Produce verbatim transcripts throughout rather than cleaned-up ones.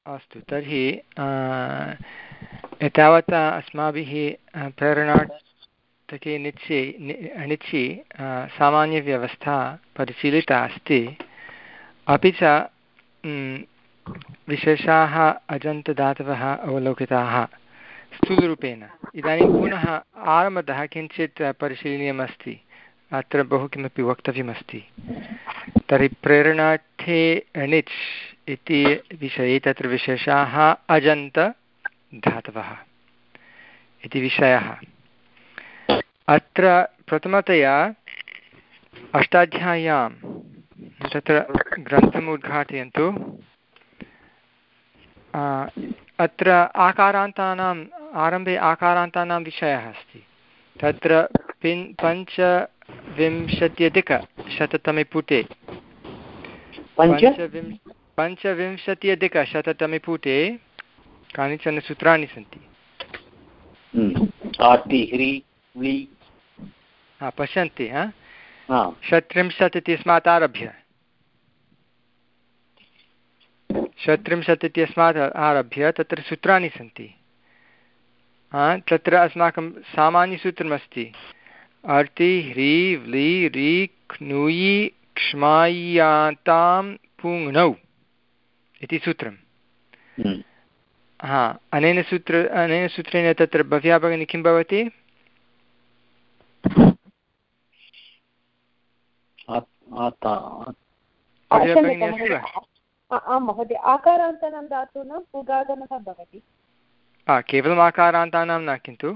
अस्तु तर्हि एतावता अस्माभिः प्रेरणार्थके निच्छि निच्छि सामान्यव्यवस्था परिशीलिता अस्ति। अपि च विशेषाः अजन्तदातवः अवलोकिताः स्थूलरूपेण। इदानीं पुनः आरम्भतः किञ्चित् परिशीलनीयमस्ति। अत्र बहु किमपि वक्तव्यमस्ति। तर्हि प्रेरणार्थे णिच् इति विषये तत्र विशेषाः अजन्तधातवः इति विषयः। अत्र प्रथमतया अष्टाध्याय्यां तत्र ग्रन्थम् उद्घाटयन्तु। अत्र आकारान्तानाम् आरम्भे आकारान्तानां विषयः अस्ति। तत्र पिन् पञ्चविंशत्यधिकशततमे पुटे पञ्चविंश पञ्चविंशत्यधिकशततमे पुटे कानिचन सूत्राणि सन्ति। पश्यन्ति षट्त्रिंशत् इत्यस्मात् आरभ्य षट्त्रिंशत् इत्यस्मात् आरभ्य तत्र सूत्राणि सन्ति। तत्र अस्माकं सामान्यसूत्रमस्ति अर्ति ह्री व्ली रि क्नुयि क्ष्माय्यातां पुङ्नौ इति सूत्रम्। हा अनेन सूत्र अनेन सूत्रेण तत्र भव्या भगिनी किं भवति? महोदय आकारान्तानां धातूनां पुगागमः भवति। केवलम् आकारान्तानां न किन्तु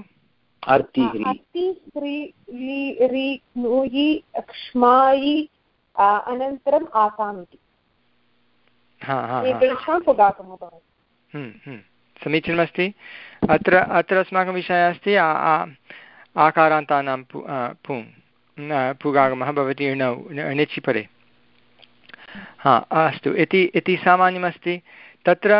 अनन्तरम् आसाम् इति पुगागमः भवति। समीचीनमस्ति। अत्र अत्र अस्माकं विषयः अस्ति आकारान्तानां पुङ् पुगागमः भवति णौ णिचि परे। हा अस्तु इति इति सामान्यमस्ति। तत्र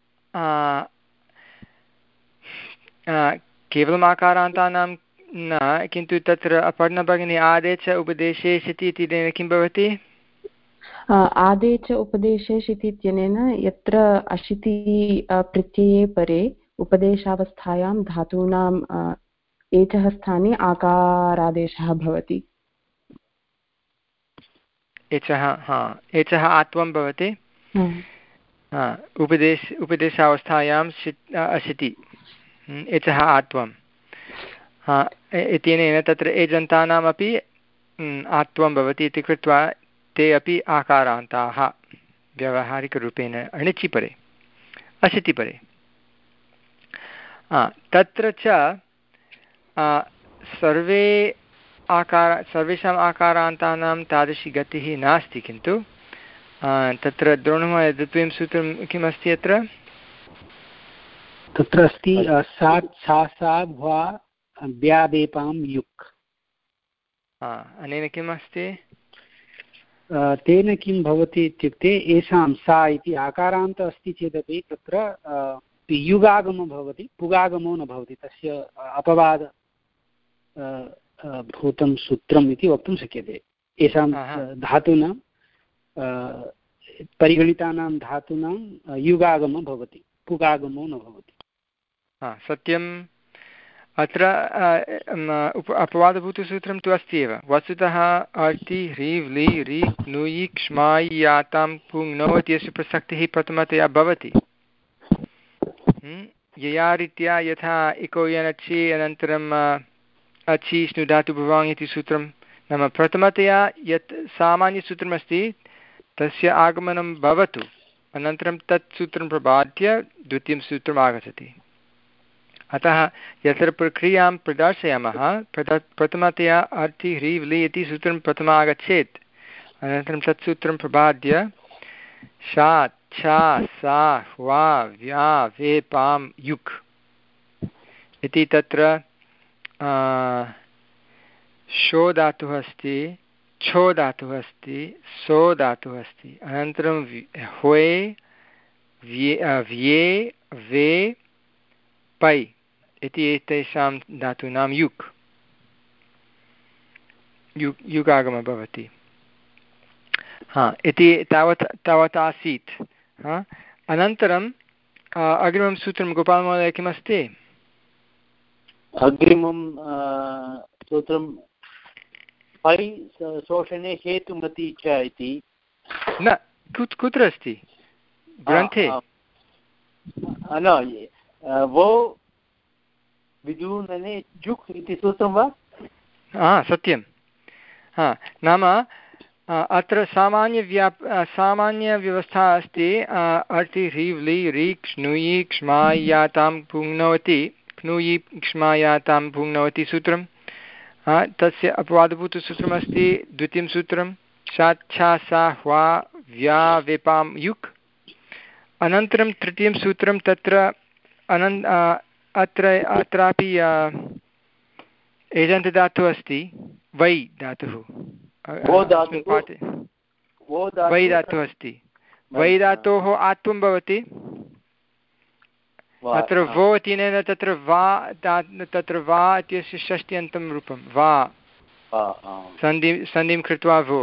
केवलम् आकारान्तानां न किन्तु तत्र अपर्णभगिनी आदेश उपदेशेश इति इत्यनेन किं भवति? आदेश उपदेशेश इत्यनेन यत्र अशिति प्रत्यये परे उपदेशावस्थायां धातूनाम् एचः स्थाने आकारादेशः भवति। एचः हा एचः आत्वं भवति। उपदेश उपदेशावस्थायां अशिति एचः आत्वं हा इत्यनेन तत्र एजन्तानामपि आत्वं भवति इति कृत्वा ते अपि आकारान्ताः व्यावहारिकरूपेण अणिचि परे अशिति परे। तत्र च सर्वे आकार सर्वेषाम् आकारान्तानां तादृशी गतिः नास्ति। किन्तु तत्र द्रोणुमयद्वितीयं सूत्रं किमस्ति अत्र? तत्र अस्ति सा सा सा भ्वा व्यादेपां युक्। अनेन किम् अस्ति? तेन किं भवति इत्युक्ते येषां सा इति आकारान्त अस्ति चेदपि तत्र युगागमो भवति, पुगागमो न भवति। तस्य अपवाद भूतं सूत्रम् इति वक्तुं शक्यते। येषां धातूनां परिगणितानां धातूनां युगागमो भवति, पुगागमो न भवति। सत्यम्। अत्र अपवादभूतसूत्रं तु अस्ति एव। वस्तुतः अर्ति ह्री व्ली रि नुयि क्ष्मायि यातां पुङ्नौ इत्यस्य प्रसक्तिः प्रथमतया भवति। यया रीत्या यथा इको यनचि अनन्तरम् अचि स्नुधातु भुवाङ् इति सूत्रं, नाम प्रथमतया यत् सामान्यसूत्रमस्ति तस्य आगमनं भवतु, अनन्तरं तत् सूत्रं प्रबाद्य द्वितीयं सूत्रम् आगच्छति। अतः यत्र प्रक्रियां प्रदर्शयामः प्रथमतया अर्ति ह्री व्लि इति सूत्रं प्रथमम् आगच्छेत्, अनन्तरं तत् सूत्रं प्रबाद्य शा छा सा ह्वा व्या वे पां युक् इति तत्र शो धातुः अस्ति, छो धातुः अस्ति, सो धातुः अस्ति, अनन्तरं ह्वे व्ये वे पै इति एतेषां धातूनां युक् युक् युगागमः भवति। हा इति तावत् तावत् आसीत्। हा अनन्तरं अग्रिमं सूत्रं गोपालमहोदय किमस्ति? अग्रिमं सूत्रं पै शोषणे हेतुमति च इति न कुत्र अस्ति ग्रन्थे? न वो विदूनने जुक् इति सूत्रं वा? हा सत्यं। हा नाम अत्र सामान्यव्याप् सामान्यव्यवस्था अस्ति अर्ति ह्रीव् ली रीक् ष्णुयि क्ष्मायातां पुङ्नवति क्नुयि क्ष्मायातां पुङ्नवति सूत्रं तस्य अपवादभूतसूत्रमस्ति। द्वितीयं सूत्रं शाच्छा सा ह्वा व्या वेपां युक्। अनन्तरं तृतीयं सूत्रं तत्र अनन् अत्र अत्रापि एजन्तदातुः अस्ति वै धातुः वै धातुः अस्ति। वै धातोः आत्वं भवति अत्र वो इत्यनेन तत्र वा तत्र वा इत्यस्य षष्ट्यन्तं रूपं वा सन्धि सन्धिं कृत्वा वो।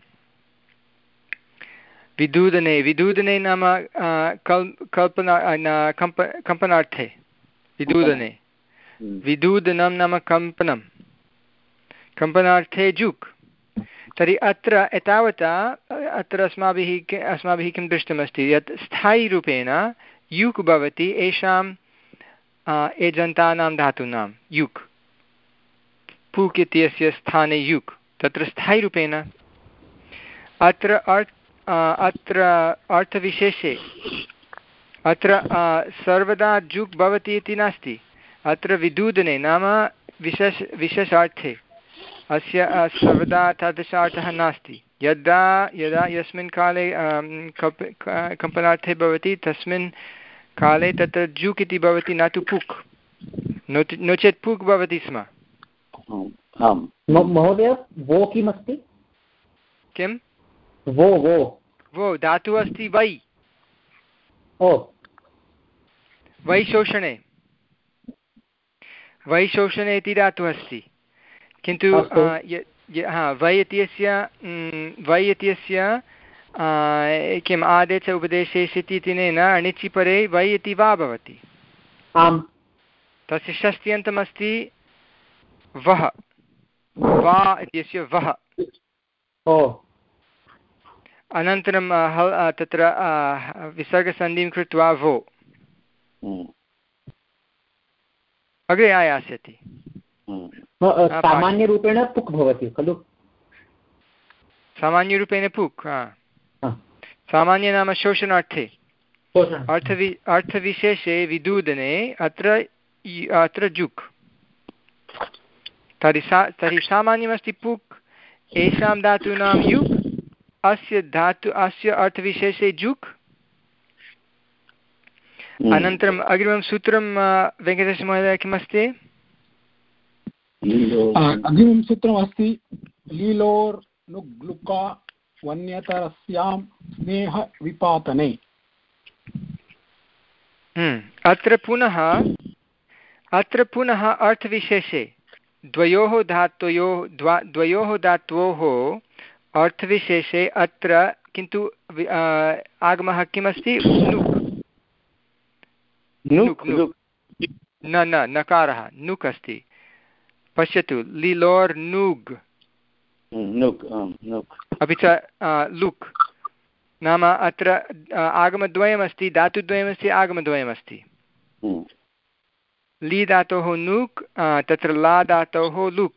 विदूदने विदूदने नाम कल् कल्पना कम्प कम्पनार्थे विदूदने विदूदनं नाम कम्पनं कम्पनार्थे जुक्। तर्हि अत्र एतावता अत्र अस्माभिः अस्माभिः किं दृष्टमस्ति यत् स्थायीरूपेण युक् भवति येषां एजन्तानां धातूनां युक् पुक् इत्यस्य स्थाने युक् तत्र स्थायीरूपेण। अत्र अर्थ अत्र अर्थविशेषे अत्र सर्वदा जुक् भवति इति नास्ति। अत्र विदूदने नाम विशेष विशेषार्थे अस्य सर्वदा तादृशार्थः नास्ति। यदा यदा यस्मिन् काले कप् कम्पनार्थे भवति तस्मिन् काले तत्र जुक् इति भवति न तु पुक् नो चेत् पुक् भवति स्म। महोदय वो किमस्ति? किं वो वो वो धातुः अस्ति वै ओ वै शोषणे वै शोषणे इति धातुः अस्ति किन्तु हा वै इत्यस्य वै इत्यस्य किम् आदेश उपदेशेषिति इत्यनेन अणिचि परे वै इति वा भवति। आम् तस्य षष्ट्यन्तमस्ति वः वा इत्यस्य वः। ओ अनन्तरं तत्र विसर्गसन्धिं कृत्वा वो अग्रे आयास्यति। सामान्यरूपेण पुक् भवति खलु? सामान्यरूपेण पुक् सामान्य नाम शोषणार्थे अर्थवि अर्थविशेषे विदूदने अत्र अत्र जुक्। तर्हि सा तर्हि सामान्यमस्ति पुक् येषां धातूनां युक् अस्य धातु अस्य अर्थविशेषे जुक्। अनन्तरम् अग्रिमं सूत्रं वेङ्कटेशमहोदय किमस्ति? अग्रिमं सूत्रमस्ति लीलोर् नुग्लुका वन्यतरस्यां स्नेहविपातने। अत्र पुनः अत्र पुनः अर्थविशेषे द्वयोः धातोयोः द्वा द्वयोः धात्वोः अर्थविशेषे अत्र किन्तु आगमः किमस्ति? नुक् नुक् न न नकारः नुक् अस्ति। पश्यतु लिलोर् नुग् अपि च लुक् नाम अत्र आगमद्वयमस्ति धातुद्वयमस्ति आगमद्वयमस्ति। लि धातोः नुक् तत्र ला धातोः लुक्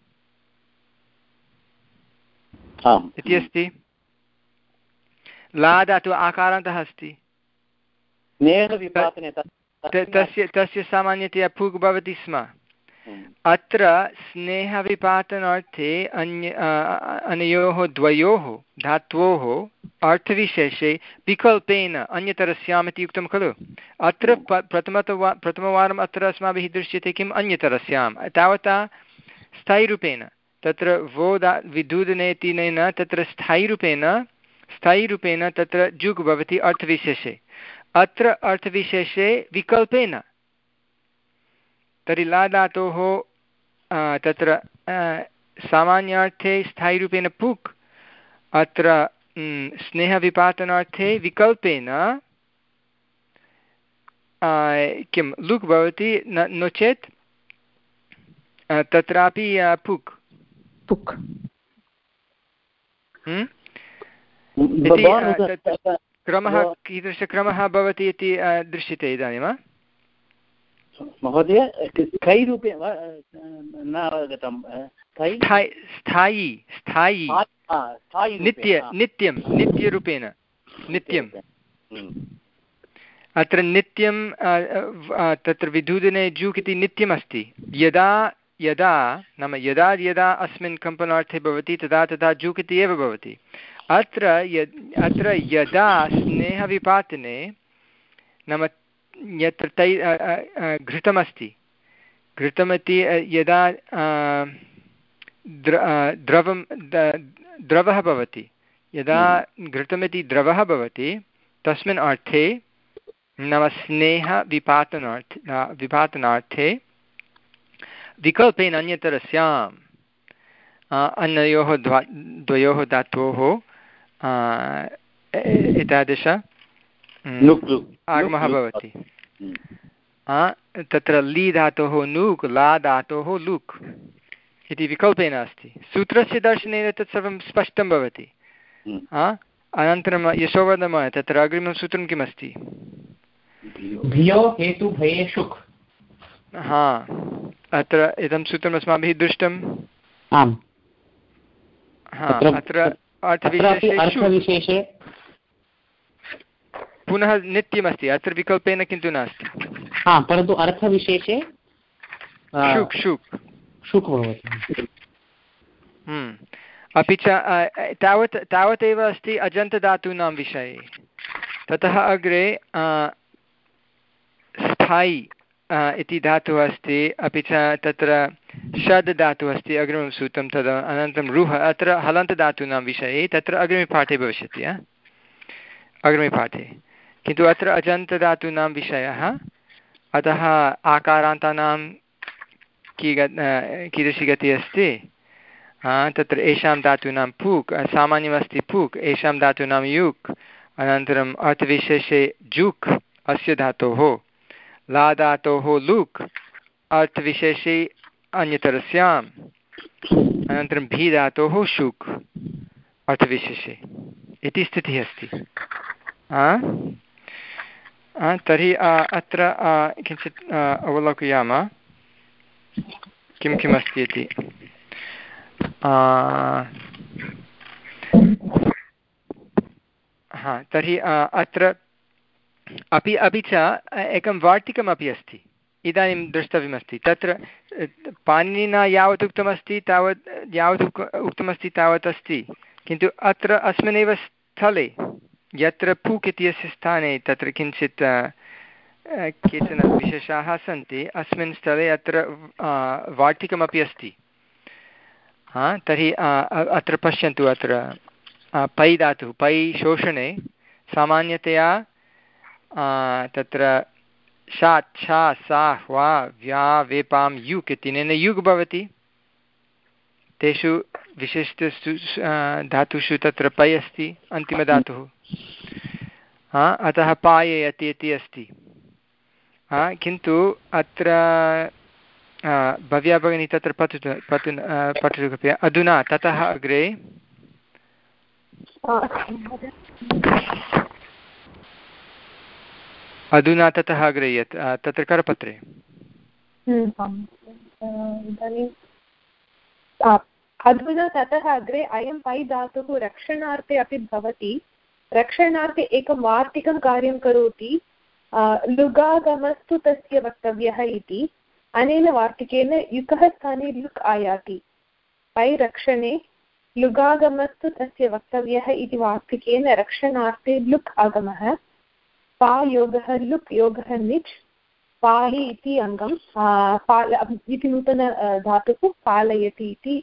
इति अस्ति। ला धातुः आकारान्तः अस्ति तस्य तस्य सामान्यतया पुक् भवति स्म। अत्र स्नेहविपातनार्थे अन्य अनयोः द्वयोः धात्वोः अर्थविशेषे विकल्पेन अन्यतरस्याम् इति उक्तं खलु। अत्र प्रथमतवा प्रथमवारम् अत्र अस्माभिः दृश्यते किम् अन्यतरस्याम् तावता स्थायीरूपेण तत्र वो दा विदूदनेतिनेन तत्र स्थायीरूपेण स्थायीरूपेण तत्र जुग् भवति अर्थविशेषे। अत्र अर्थविशेषे विकल्पेन तर्हि ला धातोः तत्र सामान्यार्थे स्थायीरूपेण पुक् अत्र स्नेहविपातनार्थे विकल्पेन किं लुक् भवति न नो चेत् तत्रापि पुक् पुक् क्रमः कीदृशक्रमः भवति इति दृश्यते इदानीं वा महोदय कै रूपे न अवगतं स्थायी स्थायी नित्य नित्यं नित्यरूपेण नित्यम् अत्र नित्यं तत्र विधूदने जूक् इति नित्यमस्ति यदा यदा नाम यदा यदा अस्मिन् कम्पनार्थे भवति तदा तदा जूक् इति एव भवति अत्र यद् अत्र यदा स्नेहविपातने नाम यत्र तै घृतमस्ति घृतमिति यदा द्र द्रवं द्रवः भवति यदा घृतमिति द्रवः भवति तस्मिन् अर्थे नाम स्नेहविपातनार्थे विपातनार्थे विकल्पेन अन्यतरस्याम् अन्ययोः द्वा द्वयोः धातोः एतादृश आगमः भवति तत्र ली धातोः नूक् ला धातोः लुक् इति विकल्पेन अस्ति सूत्रस्य दर्शनेन तत् सर्वं स्पष्टं भवति अनन्तरं यशोवर्धन तत्र अग्रिमं सूत्रं किमस्ति हा अत्र इदं सूत्रम् अस्माभिः दृष्टम् आम् अत्र अर्थविशेषे पुनः नित्यमस्ति अत्र विकल्पेन किन्तु नास्ति परन्तु अर्थविशेषे शुक् शुक् शुक् भवति अपि च तावत् तावदेव अस्ति अजन्तधातूनां विषये ततः अग्रे स्थायी इति धातुः अस्ति अपि च तत्र षड् धातुः अस्ति अग्रिमं सूत्रं तद् अनन्तरं रुह अत्र हलन्तधातूनां विषये तत्र अग्रिमे पाठे भविष्यति अग्रिमे पाठे किन्तु अत्र अजन्तधातूनां विषयः अतः आकारान्तानां की कीदृशी गतिः अस्ति तत्र येषां धातूनां पूक् सामान्यमस्ति पूक् येषां धातूनां युक् अनन्तरम् अर्थविशेषे जुक् अस्य धातोः ला धातोः लुक् अर्थविशेषे अन्यतरस्याम् अनन्तरं भी धातोः शुक् अर्थविशेषे इति स्थितिः अस्ति तर्हि अत्र किञ्चित् अवलोकयामः किं किम् अस्ति इति हा तर्हि अत्र अपि अपि च एकं वार्तिकमपि अस्ति इदानीं द्रष्टव्यमस्ति तत्र पाणिनिना यावत् उक्तमस्ति तावत् यावत् उक् उक्तमस्ति तावत् अस्ति किन्तु अत्र अस्मिन्नेव स्थले यत्र पूक् इत्यस्य स्थाने तत्र किञ्चित् केचन विशेषाः सन्ति अस्मिन् स्थले अत्र वार्तिकमपि अस्ति हा तर्हि अत्र पश्यन्तु अत्र पै धातुः पै शोषणे सामान्यतया तत्र शात् छा सा ह्वा व्या वेपां युक् इत्यनेन युग् भवति तेषु विशिष्टसु धातुषु तत्र पै अस्ति अन्तिमधातुः हा अतः पाययति इति अस्ति हा किन्तु अत्र भव्या भगिनी तत्र पठतु पठतु पठतु कृपया अधुना ततः अग्रे अधुना ततः अग्रे यत् तत्र करपत्रे अधुना ततः अग्रे अयं पै धातुः रक्षणार्थे अपि भवति रक्षणार्थे एकं वार्तिकं कार्यं करोति लुगागमस्तु तस्य वक्तव्यः इति अनेन वार्तिकेन युकः स्थाने लुक् आयाति पै रक्षणे लुगागमस्तु तस्य वक्तव्यः इति वार्तिकेन रक्षणार्थे लुक् आगमः पा योगः लुक् योगः निच् पाहि इति अङ्गं पाल इति नूतन धातुः पालयति इति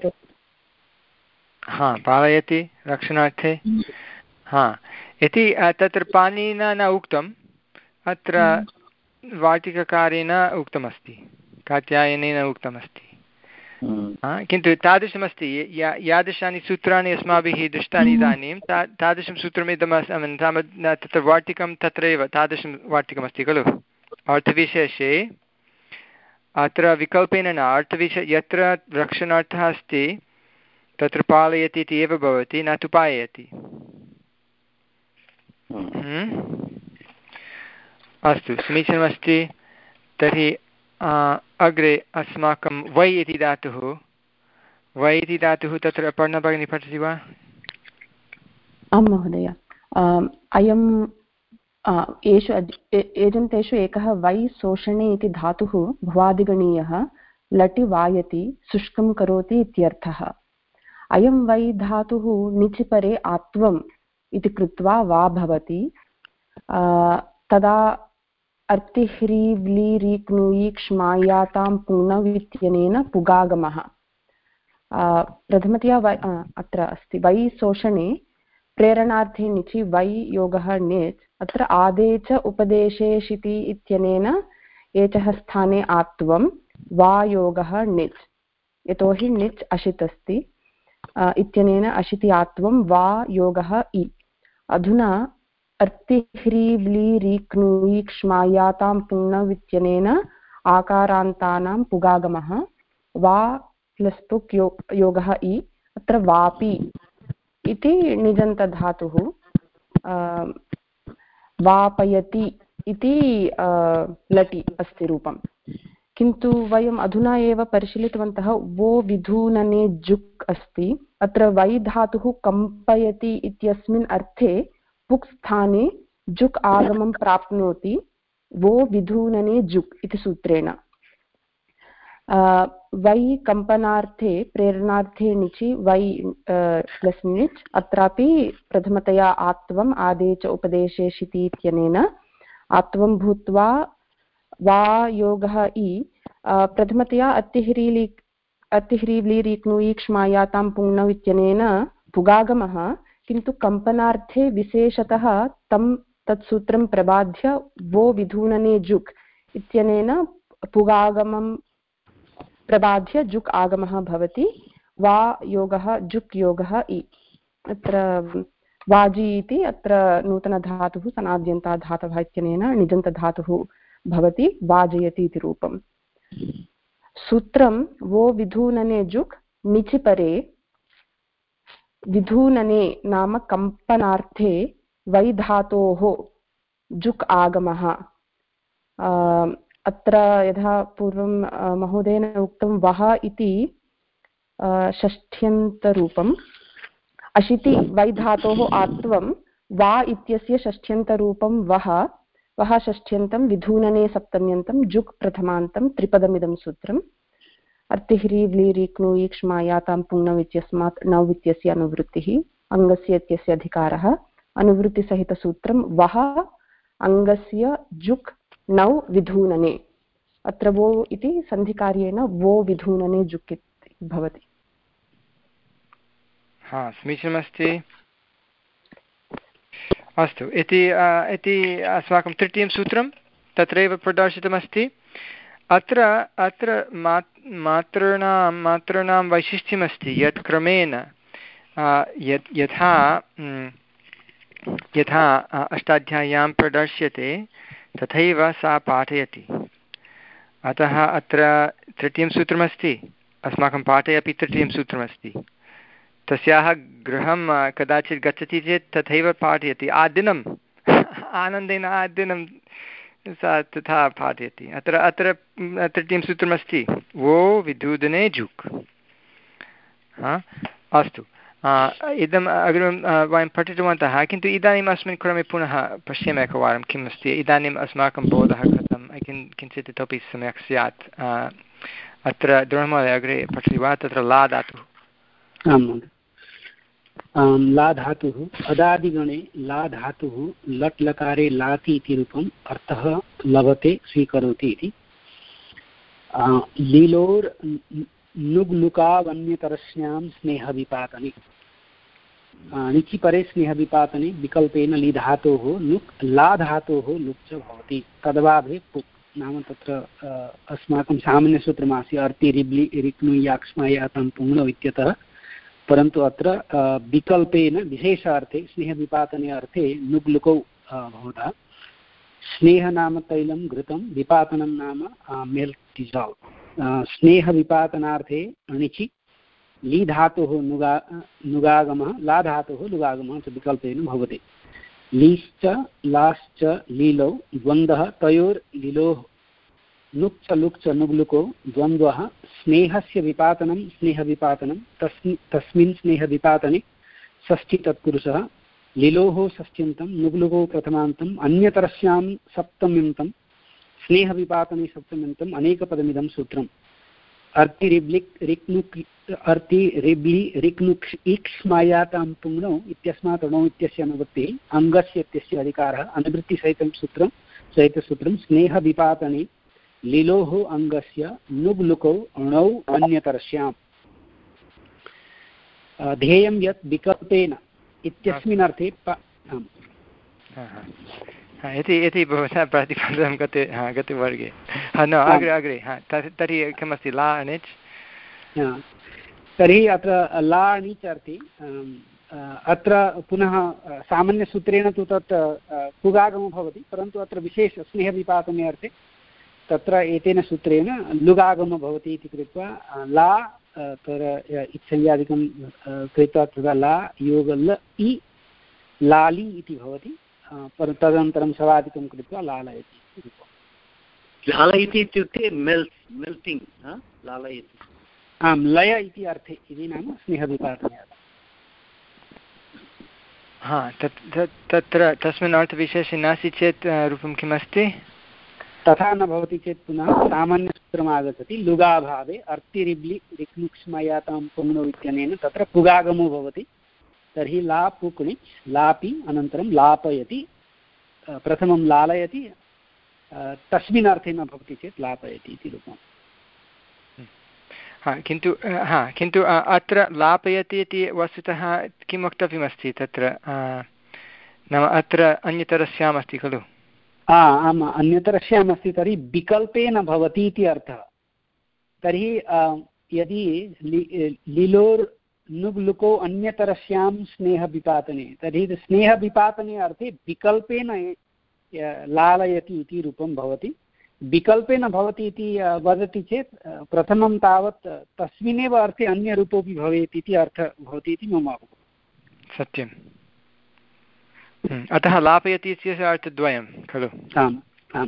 हा पालयति रक्षणार्थे हा इति तत्र पाणिनिना न उक्तम् अत्र वार्तिककारेण उक्तमस्ति कात्यायनेन उक्तमस्ति किन्तु तादृशमस्ति या यादृशानि सूत्राणि अस्माभिः दृष्टानि इदानीं ता तादृशं सूत्रमिदम् तत्र वार्तिकं तत्रैव तादृशं वार्तिकमस्ति खलु अर्थविशेषे अत्र विकल्पेन न अर्थविशे यत्र रक्षणार्थः अस्ति तत्र पालयति इति एव भवति न तु पाययति। अस्तु समीचीनमस्ति। तर्हि अग्रे अस्माकं वै इति धातुः वै इति धातुः तत्र अपर्णा भगिनी पठति वा? आं महोदय। अयं एषु एजन्तेषु एकः वै शोषणे इति धातुः भवादिगणीयः लटि वायति शुष्कं करोति इत्यर्थः। अयं वै धातुः निचि परे आत्वम् इति कृत्वा वा भवति। तदा अर्तिह्रीव्लीरीक्नुयीक्ष्मायातां पुनवित्यनेन पुगागमः। प्रथमतया वै अत्र अस्ति वै शोषणे प्रेरणार्थे निचि वै योगः निच्। अत्र आदे च उपदेशेशिति इत्यनेन एचः स्थाने आत्वं वा योगः निच्, यतोहि निच् अशित् अस्ति इत्यनेन अशिति आत्वं वा योगः इ। अधुना अर्तिह्रीव्लीरीक्नुयीक्ष्मायातां पुनवित्यनेन आकारान्तानां पुगागमः वा प्लस् पुक् यो योगः इ। अत्र वापि इति निजन्तधातुः वापयति इति लटि अस्ति रूपं, किन्तु वयम् अधुना एव परिशीलितवन्तः वो विधूनने जुक् अस्ति। अत्र वै धातुः कम्पयति इत्यस्मिन् अर्थे पुक् स्थाने जुक् आगमं प्राप्नोति वो विधूनने जुक् इति सूत्रेण। वै कम्पनार्थे प्रेरणार्थे निचि वै प्लस् निच्। अत्रापि प्रथमतया आत्वम् आदे च उपदेशेशिति इत्यनेन आत्वं भूत्वा वा योगः इ। प्रथमतया अतिह्रीली अतिह्रीव्लीरीक्नुयीक्ष्मायातां पुङ्नौ इत्यनेन पुगागमः, किन्तु कम्पनार्थे विशेषतः तं तत्सूत्रं प्रबाध्य वो विधूनने जुक् इत्यनेन पुगागमं प्रबाध्य जुक् आगमः भवति वा योगः जुक् योगः इ। अत्र वाजि इति अत्र नूतनधातुः सनाद्यन्ताधातवः इत्यनेन निजन्तधातुः भवति वाजयति इति रूपम्। सूत्रं वो विधूनने जुक् निचि परे विधूनने नाम कम्पनार्थे वै धातोः जुक् आगमः। अत्र यथा पूर्वं महोदयेन उक्तं वः इति षष्ठ्यन्तरूपम्। अशिति वै धातोः आत्वं वा इत्यस्य षष्ठ्यन्तरूपं वः वः षष्ठ्यन्तं विधूनने सप्तम्यन्तं जुक् प्रथमान्तं त्रिपदमिदं सूत्रम्। अर्तिह्रीव्लीरीक्नुयीक्ष्मायातां पुङ्नौ इत्यस्मात् नौ इत्यस्य अनुवृत्तिः अङ्गस्य इत्यस्य अधिकारः अनुवृत्तिसहितसूत्रं वः अङ्गस्य जुक् नौ विधूनने। अत्र वो इति सन्धिकार्येण वो विधूनने जुक् भवति। हा समीचीनमस्ति। अस्तु इति इति अस्माकं तृतीयं सूत्रं तत्रैव प्रदर्शितमस्ति। अत्र अत्र मातॄणां मातॄणां वैशिष्ट्यमस्ति यत् क्रमेण यत् यथा यथा अष्टाध्याय्यां प्रदर्श्यते तथैव सा पाठयति। अतः अत्र तृतीयं सूत्रमस्ति, अस्माकं पाठे अपि तृतीयं सूत्रमस्ति। तस्याः गृहं कदाचित् गच्छति चेत् तथैव पाठयति आदिनम् आनन्देन आदिनं सा तथा पाठयति। अत्र अत्र तृतीयं सूत्रमस्ति वो विधूदने जुक्। अस्तु इदम् अग्रिमं वयं पठितवन्तः, किन्तु इदानीम् अस्मिन् क्रमे पुनः पश्यामः एकवारं किम् अस्ति। इदानीम् अस्माकं बोधः कृतं किं किञ्चित् इतोपि सम्यक् स्यात्। अत्र द्रोणमहोदय अग्रे पठति वा? तत्र ला धातुः। आम् ला धातुः अदादिगणे ला धातुः लट् लकारे लाति इति रूपम् अर्थः लभते स्वीकरोति इति। लीलोर् नुग्लुकावन्यतरस्यां स्नेहविपातने निचि परे स्नेहविपातने विकल्पेन ली धातोः लुक् ला धातोः लुक् च भवति तद्वाभे पुक् नाम तत्र अस्माकं सामान्यसूत्रमासीत् अर्तिरिब्लि रिक्नुयाक्ष्मायातां पुङ्नौ इत्यतः, परन्तु अत्र विकल्पेन विशेषार्थे स्नेहविपातने अर्थे नुग्लुकौ भवतः स्नेह नाम तैलं घृतं विपातनं नाम मिल्क् डिसाल्व् स्नेहविपातनार्थे अणिचि ली धातुः नुगा नुगागमः ला धातुः लुगागमः च विकल्पेन भवति लीश्च लाश्च लीलौ द्वन्द्वः तयोर्लीलोः लुक्च लुक्च नुग्लुको द्वन्द्वः स्नेहस्य विपातनं स्नेहविपातनं तस्मि तस्मिन् स्नेहविपातने षष्ठी तत्पुरुषः लीलोः षष्ठ्यन्तं नुग्लुको प्रथमान्तम् अन्यतरस्यां सप्तम्यन्तं स्नेहविपातने सप्तम्यन्तम् अनेकपदमिदं सूत्रम् अर्ति रिब्लिक् रिक्नुक् अर्ति रिब्लि रिक्नुक् इक्ष्मायातां पुङ्नौ इत्यस्मात् अणौ इत्यस्य अनुवृत्तिः अङ्गस्य इत्यस्य अधिकारः अनुवृत्तिसहितं सूत्रं सहितसूत्रं स्नेहविपातने लीलोः अङ्गस्य नुग्लुकौ अणौ अन्यतरस्याम् ध्येयं यत् विकल्पेन इत्यस्मिन् अर्थे इति इति भवता प्रतिपादनं गते हा गते वर्गे हा न अग्रे अग्रे हा तर्हि किमस्ति ला अनिच् तर्हि अत्र ला अनिच् अर्थे अत्र पुनः सामान्यसूत्रेण तु तत् पुगागमो भवति परन्तु अत्र विशेष स्नेहविपातने अर्थे तत्र एतेन सूत्रेण लुगागमो भवति इति कृत्वा ला तत्र इत्संज्ञादिकं कृत्वा तदा ला योग ल इ लाली इति भवति पर तदनन्तरं सवादिकं कृत्वा लालयति लालयति इत्युक्ते मेल्ट् मेल्टिङ्ग् लालयति आं लय इति अर्थे इति नाम स्नेहविपातने हा तत् तत्र तस्मिन् अर्थविशेषे नास्ति चेत् रूपं किमस्ति तथा न भवति चेत् पुनः सामान्यसूत्रम् आगच्छति लुगाभावे अर्तिरिब्लि रिक्नुक्ष्मयातां पुङ्नौ इत्यनेन तत्र पुगागमो भवति तर्हि ला पुक्णि लापि अनन्तरं लापयति प्रथमं लालयति तस्मिन् अर्थे न भवति चेत् लापयति इति रूपम् हा किन्तु हा किन्तु अत्र लापयति इति वस्तुतः किं वक्तव्यमस्ति तत्र नाम अत्र अन्यतरस्याम् अस्ति खलु आम् अन्यतरस्याम् अस्ति तर्हि विकल्पेन भवति इति अर्थः तर्हि यदि लिलोर् नुग्लुको अन्यतरस्यां स्नेहविपातने तर्हि स्नेहविपातने अर्थे विकल्पेन लालयति इति रूपं भवति विकल्पेन भवति इति वदति चेत् प्रथमं तावत् तस्मिन्नेव अर्थे अन्यरूपोऽपि भवेत् इति अर्थः भवति इति मम अवगमनं सत्यम् अतः लापयति इत्यस्य अर्थद्वयं खलु आम् आम्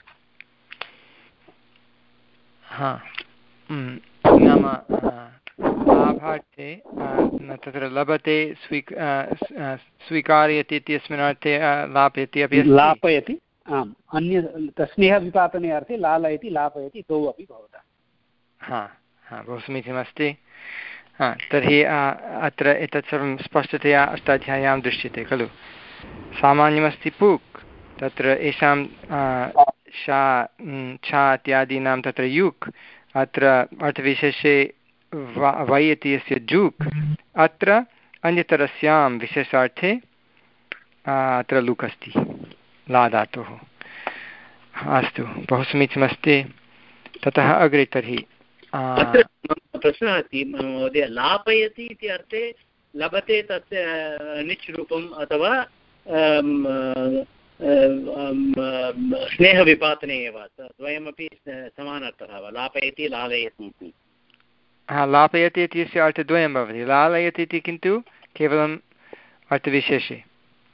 हा नाम लाभार्थे तत्र लभते स्वीक स्वीकारयति इत्यस्मिन् अर्थे लापयति अपि लापयति आम् अन्य स्नेहविपातने अर्थे लालयति लापयति द्वौ अपि भवतः हा हा बहु समीचीनमस्ति हा तर्हि अत्र एतत् सर्वं स्पष्टतया अष्टाध्याय्यां दृश्यते खलु सामान्यमस्ति पुक् तत्र येषां शा छा इत्यादीनां तत्र युक् अत्र अर्थविशेषे वै इत्यस्य जुक् अत्र अन्यतरस्यां विशेषार्थे अत्र लुक् अस्ति ला धातुः अस्तु बहु समीचीनमस्ति ततः अग्रे तर्हि प्रश्नः अस्ति महोदय लापयति इति अर्थे लभते तस्य निच् रूपम् अथवा स्नेहविपातने एव द्वयमपि समानार्थः वा लापयति लालयति इति हा लापयति इत्यस्य अर्थद्वयं भवति लालयति इति किन्तु केवलम् अर्थविशेषे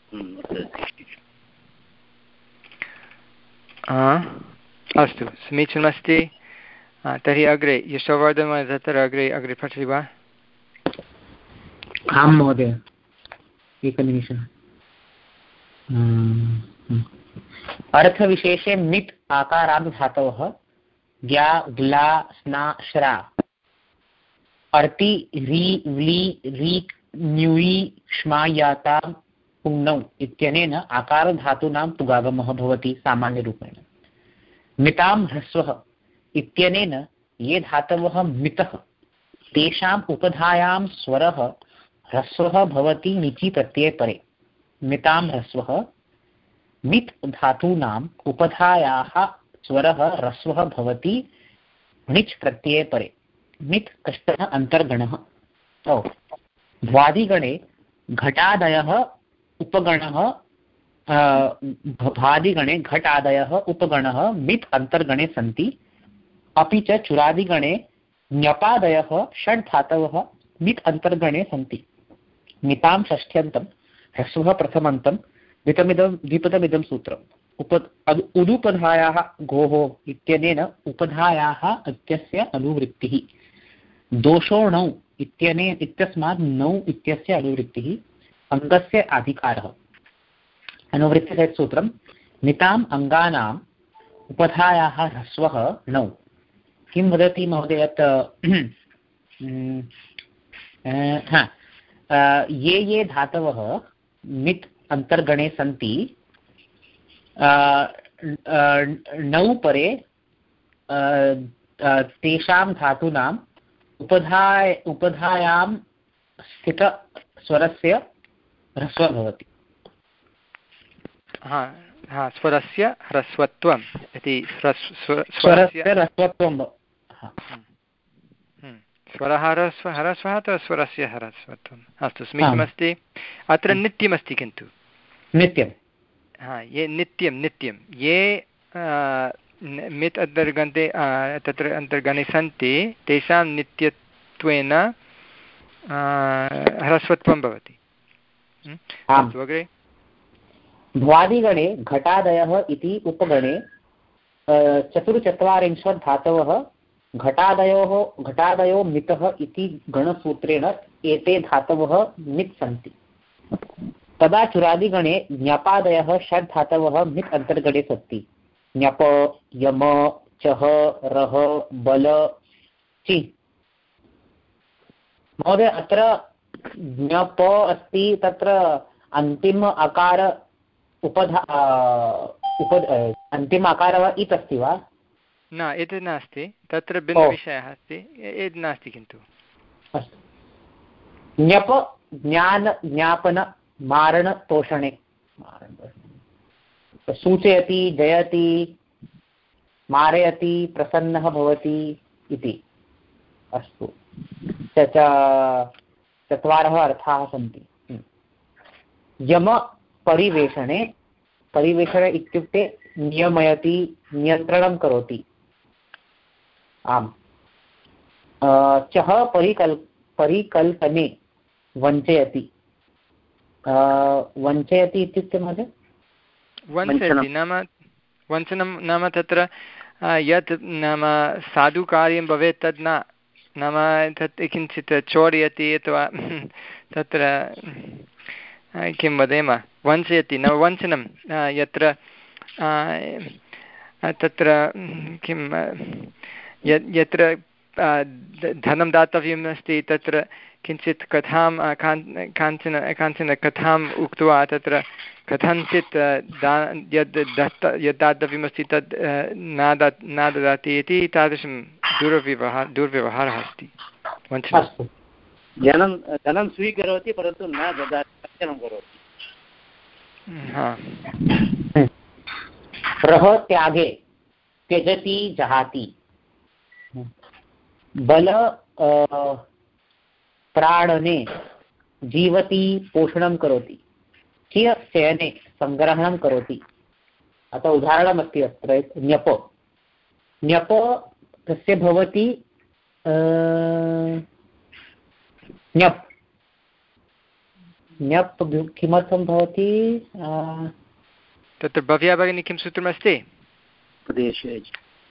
अस्तु समीचीनमस्ति तर्हि अग्रे यशोवर्धन तत्र अग्रे अग्रे पठति वा आं महोदय एकनिमिषम् अर्थविशेषे मित् आकाराद् धातवः ग्या ग्ला स्ना श्रा अर्ति रि व्लि रीक् न्यूयि क्ष्मा याता पुङ्नौ इत्यनेन आकारधातूनां पुगागमः भवति सामान्यरूपेण मितां ह्रस्वः इत्यनेन ये धातवः मितः तेषाम् उपधायां स्वरः ह्रस्वः भवति निचि प्रत्यये परे मितां ह्रस्वः मित् धातूनाम् उपधायाः स्वरः ह्रस्वः भवति णिच् प्रत्यये परे मित् कश्चन अन्तर्गणः भ्वादिगणे घटादयः उपगणः भादिगणे घट आदयः उपगणः मित् अन्तर्गणे सन्ति, अपि च चुरादिगणे ञपादयः षड् धातवः मित् अन्तर्गणे सन्ति। मितां षष्ठ्यन्तं ह्रस्वः प्रथमन्तं द्विपदमिदं द्विपदमिदं सूत्रम्। उप उदुपधायाः गोः इत्यनेन उपधायाः इत्यस्य अनुवृत्तिः। दोषो णौ इत्यने इत्यस्मात् नौ इत्यस्य अनुवृत्तिः। अङ्गस्य अधिकारः। अनुवृत्तिसहित सूत्रं निताम् अङ्गानाम् उपधायाः ह्रस्वः णौ। किं वदति महोदय यत् ये ये धातवः मित् अन्तर्गणे सन्ति णौ परे तेषां धातूनाम् उपधाय उपधायां स्थितस्वरस्य ह्रस्वः भवति। हा हा स्वरस्य ह्रस्वत्वम् इति स्वरस्य ह्रस्वत्वं स्वरः ह्रस्वः ह्रस्वः अथवा स्वरस्य ह्रस्वत्वम्। अस्तु समीचीनमस्ति। अत्र नित्यमस्ति किन्तु नित्यं हा ये नित्यं नित्यं ये मित् अन्तर्गणे तत्र अन्तर्गणे सन्ति तेषां नित्यत्वेन ह्रस्वत्वं भवति। अस्तु अग्रे। भ्वादिगणे घटादयः इति उपगणे चतुर्चत्वारिंशत् धातवः घटादयोः घटादयो मितः इति गणसूत्रेण एते धातवः मित् सन्ति। तदा चुरादिगणे ज्ञपादयः षड् धातवः मित् अन्तर्गणे सन्ति। ज्ञप यम चः रः बल चि। महोदय अत्र ज्ञप अस्ति, तत्र अन्तिम अकार उपधा उप अन्तिम अकारः इत् अस्ति वा? न एतत् नास्ति, तत्र भिन्नविषयः अस्ति, एतत् नास्ति किन्तु। अस्तु। ज्ञप ज्ञान ज्ञापन मारण तोषणे सूचयति, जयति, मारयति, प्रसन्नः भवति इति। अस्तु, चत्वारः अर्थाः सन्ति। यम परिवेषणे, परिवेषणे इत्युक्ते नियमयति, नियन्त्रणं करोति। आम्। चः परिकल् परिकल्पने वञ्चयति। वञ्चयति इत्युक्ते महोदय वञ्चयति नाम वञ्चनं नाम तत्र यत् नाम साधुकार्यं भवेत् तद् न, नाम तत् किञ्चित् चोरयति अथवा तत्र किं वदेम वञ्चयति न वञ्चनं यत्र तत्र किं यत्र धनं दातव्यम् अस्ति तत्र किञ्चित् कथां काञ्चन काञ्चन कथाम् उक्त्वा तत्र कथञ्चित् दा यद् दत्त यद् दातव्यमस्ति तद् न दा न ददाति इति तादृशं दुर्व्यवहार दुर्व्यवहारः अस्ति वञ्चनं। धनं धनं स्वीकरोति परन्तु न ददाति, वञ्चनं करोति। हा। रः त्यागे त्यजति जहाति। बल प्राणने जीवति पोषणं करोति। चिय चयने सङ्ग्रहणं करोति। अतः उदाहरणमस्ति अत्र ञप। ञप कस्य भवति ञप् ञप् किमर्थं भवति? तत्र भव्या भगिनी किं सूत्रमस्ति? प्रदेशे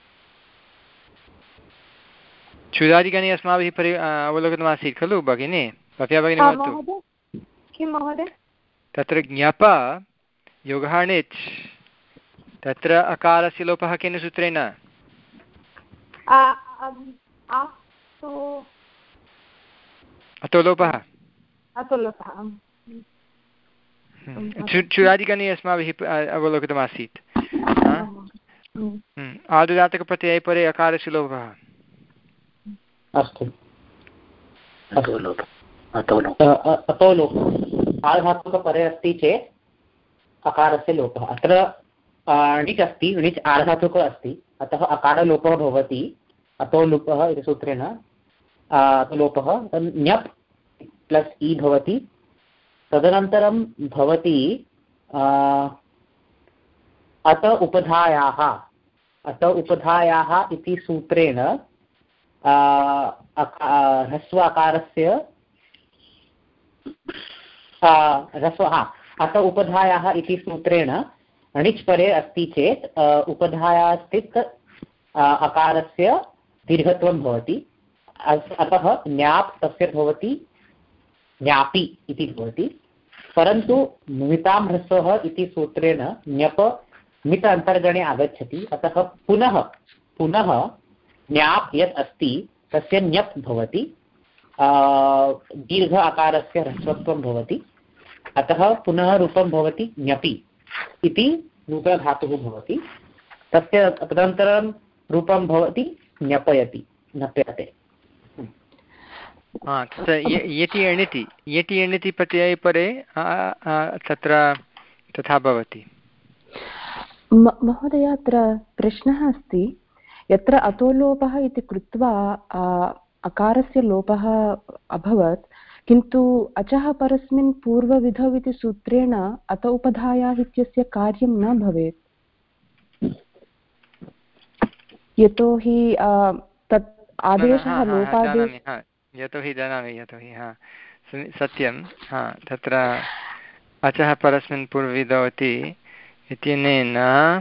चुरादिगणे अस्माभिः परि अवलोकितमासीत् खलु भगिनी? भव्या भगिनी वदतु। किं महोदय? तत्र ज्ञप योगः णिच्, तत्र अकारस्य लोपः केन सूत्रेण? अतो लोपः। चुरादिगणे अस्माभिः अवलोकितमासीत्। आदुदातकप्रत्यये परे अकारस्य लोपः। अस्तु। अतो लोपः आर्धातुकपरे अस्ति चेत् अकारस्य लोपः। अत्र णिच् अस्ति, णिच् आर्धातुकः अस्ति, अतः अकारलोपः भवति। अतो लोपः इति सूत्रेण अतो लोपः ञप् प्लस् इ भवति। तदनन्तरं भवति अत उपधायाः अत उपधायाः इति सूत्रेण ह्रस्व अकारस्य ह्रस्व हा अत उपधायाः इति सूत्रेण णिच् परे अस्ति चेत् उपधायास्थित अकारस्य दीर्घत्वं भवति। अतः न्याप् तस्य भवति न्यापि इति भवति। परन्तु मितां ह्रस्वः इति सूत्रेण न्यप मित अन्तर्गणे आगच्छति। अतः पुनः पुनः न्याप् यत् अस्ति तस्य न्यप् भवति, दीर्घ अकारस्य ह्रस्वत्वं भवति। अतः पुनः रूपं भवति न्यपि इति नूतनधातुः भवति। तस्य तदनन्तरं रूपं भवति न्यपयति नप्यते। तत्र यति एणिति यति एणिति प्रत्यये परे तत्र तथा भवति। महोदय अत्र प्रश्नः अस्ति, यत्र अतोलोपः इति कृत्वा अकारस्य लोपः अभवत्, किन्तु अचः परस्मिन् पूर्वविधौ इति सूत्रेण अत उपधायाः इत्यस्य कार्यं न भवेत्। यतोहि तत् आदेशः लोपादेशः यतोहि जानामि यतोहि हा सत्यं हा तत्र अचः परस्मिन् पूर्वविधौ इति इत्यनेन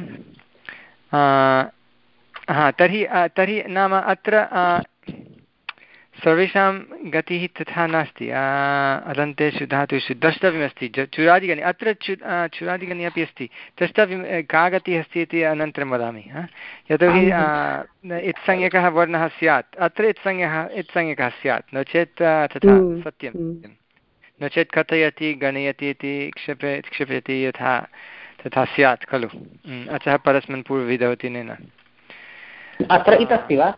हा तर्हि तर्हि नाम अत्र सर्वेषां गतिः तथा नास्ति। अदन्तेषु धातुषु द्रष्टव्यमस्ति चुरादिगणे। अत्र चु चुरादिगणे अपि अस्ति, द्रष्टव्यं का गतिः अस्ति इति अनन्तरं वदामि। यतोहि इत्संज्ञकः वर्णः स्यात्, अत्र इत्संज्ञः इत्संज्ञकः स्यात्, नो चेत् तथा सत्यं नो चेत् कथयति गणयति इति क्षिपे क्षिपयति यथा तथा स्यात् खलु। अचः परस्मिन् पूर्वविधौ इति नेन अत्र इतस्ति वा?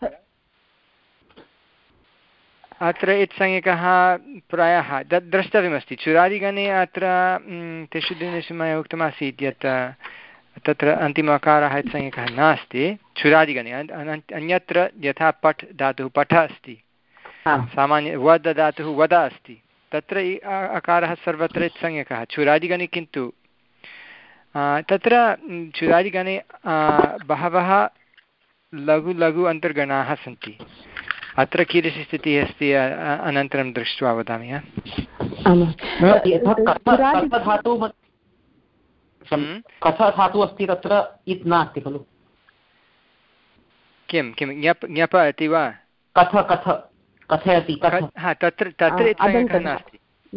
अत्र इत्संज्ञकः प्रायः तद् द्रष्टव्यमस्ति। चुरादिगणे अत्र तेषु दिनेषु मया उक्तमासीत् यत् तत्र अन्तिमकारः इत्संज्ञकः नास्ति चुरादिगणे। अन्यत्र यथा पठ् धातुः पठ अस्ति, सामान्य वद धातुः वद अस्ति, तत्र अकारः सर्वत्र इत्संज्ञकः। चुरादिगणे किन्तु तत्र चुरादिगणे बहवः लघु लघु अन्तर्गणाः सन्ति। अत्र कीदृशी स्थितिः अस्ति अनन्तरं दृष्ट्वा वदामि। कथ धातुः अस्ति तत्र इत् नास्ति खलु? किं किं ज्ञप् ज्ञप इति वा? कथ कथ कथयति हा तत्र तत्र इत्संज्ञकः नास्ति,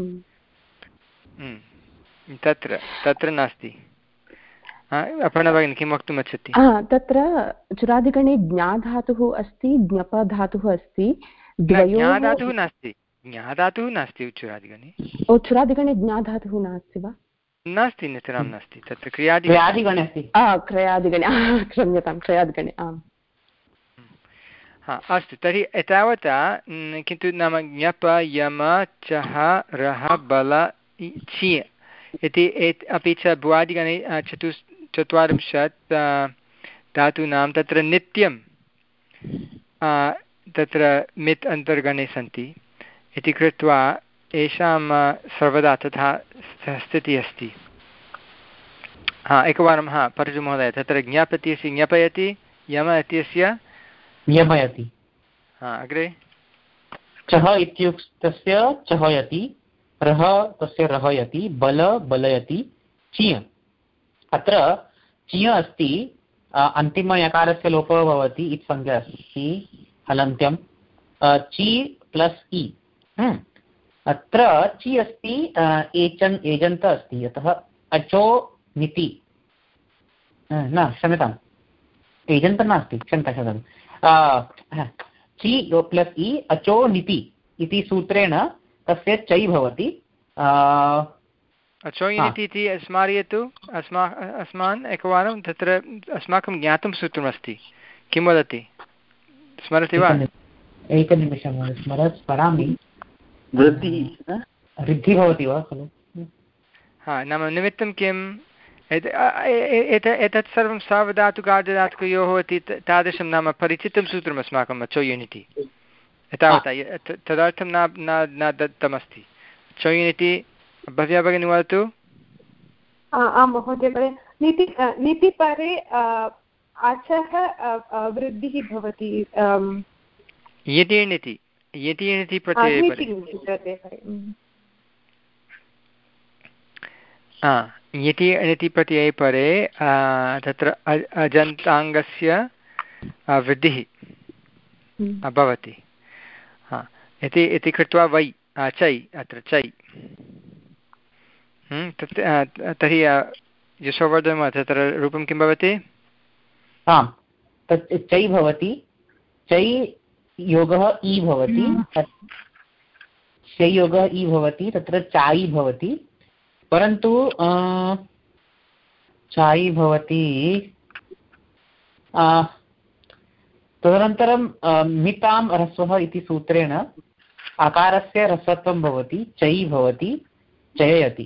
तत्र तत्र नास्ति। अपर्णा भगिनी किं वक्तुम् इच्छति? तत्र चुरादिगणे ज्ञाधातुः अस्ति, ज्ञपधातुः अस्ति, ज्ञाधातुः नास्ति, ज्ञाधातुः नास्ति चुरादिगणे। ओ चुरादिगणे ज्ञाधातुः नास्ति वा? नास्ति, नितरां नास्ति, तत्र क्रियादिगणे अस्ति। क्रियादिगणे, क्षम्यतां, क्रियादिगणे आम्। हा अस्तु, तर्हि एतावता किन्तु नाम ज्ञप यम चः रः बल छि इति अपि च भुवादिगणे चतुस् चत्वारिंशत् धातूनां तत्र नित्यं तत्र मित् अन्तर्गणे सन्ति इति कृत्वा येषां सर्वदा तथा स्थितिः अस्ति। हा एकवारं हा पठतु महोदय। तत्र ज्ञप् इत्यस्य ज्ञपयति, यम इत्यस्य यमयति, हा अग्रे चः इत्युक्तस्य चहयति, रः तस्य रहयति, बल बलयति, चिय अत्र चिय अस्ति, अन्तिमयकारस्य लोपः भवति, इति संज्ञा अस्ति हलन्त्यं चि प्लस् इ। अत्र चि अस्ति एचन् एजन्त अस्ति, अतः अचो निति न क्षम्यताम् एजन्त नास्ति, क्षम्यता क्षम्यताम् चि प्लस् इ अचो निति इति सूत्रेण तस्य चै भवति। अचोयिनिति इति स्मारयतु अस्मा अस्मान् एकवारं। तत्र अस्माकं ज्ञातं सूत्रमस्ति, किं वदति, स्मरति वा? एकनिमिषं स्मर स्मरामि। वृद्धिः वृद्धिः भवति वा खलु? हा नाम निमित्तं किम् एतत् सर्वं सावधातुकार्धधातुकयोः इति तादृशं नाम परिचितं सूत्रम् अस्माकम् अचोयुनिति। एतावता तदर्थं न न दत्तमस्ति। अचोयुनिति भव्या भगिनी वदतु। आं महोदय, नीति नीतिपरे अचः वृद्धिः भवति यति णिति यति णिति प्रत्यये परे यति णिति प्रत्यये परे तत्र अजन्ताङ्गस्य वृद्धिः भवति इति इति कृत्वा वै चै अत्र चै तर्हि यशोवर्धन तत्र रूपं किं भवति? आम् तत् चै भवति चै योगः इ भवति चै योगः इ भवति तत्र चायि भवति परन्तु चायि भवति तदनन्तरं मितां ह्रस्वः इति सूत्रेण आकारस्य ह्रस्वत्वं भवति चै भवति चयति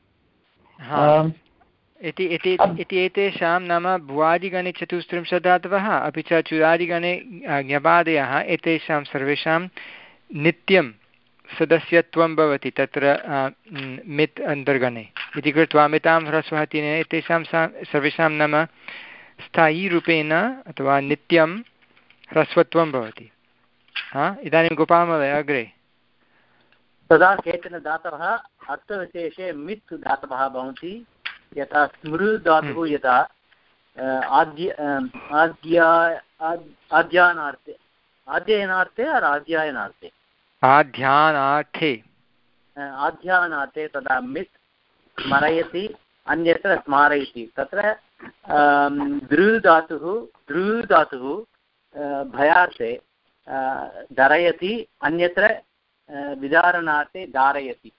इति इति एतेषां नाम भुवादिगणे चतुस्त्रिंशत् धातवः अपि च चुरादिगणे ज्ञपादयः एतेषां सर्वेषां नित्यं सदस्यत्वं भवति तत्र मित् अन्तर्गणे इति कृत्वा मितां ह्रस्वः तेन एतेषां सर्वेषां नाम स्थायीरूपेण अथवा नित्यं ह्रस्वत्वं भवति। हा इदानीं गोपालमहोदय अग्रे। तदा केचन धातवः अर्थविशेषे मित् धातवः भवन्ति यथा स्मृ धातुः यथा आद्य आद्या आद्यानार्थे आद्ययनार्थे और आद्यायनार्थे आध्यानार्थे आध्यानार्थे तदा मित् स्मरयति अन्यत्र स्मारयति तत्र दृ धातुः दृ धातुः भयार्थे धरयति अन्यत्र विदारणार्थे धारयति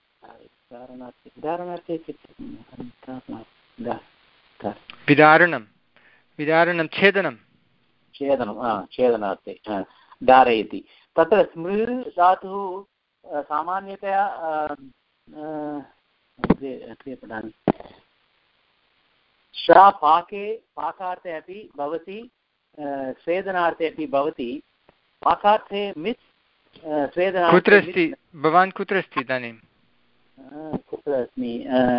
विदारणं विदारणं छेदनं छेदनं छेदनार्थे धारयति तत्र स्मृ धातुः सामान्यतया पठामि श्रा पाके पाकार्थे अपि भवति स्वेदनार्थे अपि भवति पाकार्थे मित् स्वेदनार्थे कुत्र अस्ति भवान् कुत्र अस्ति इदानीं कुत्र अस्मि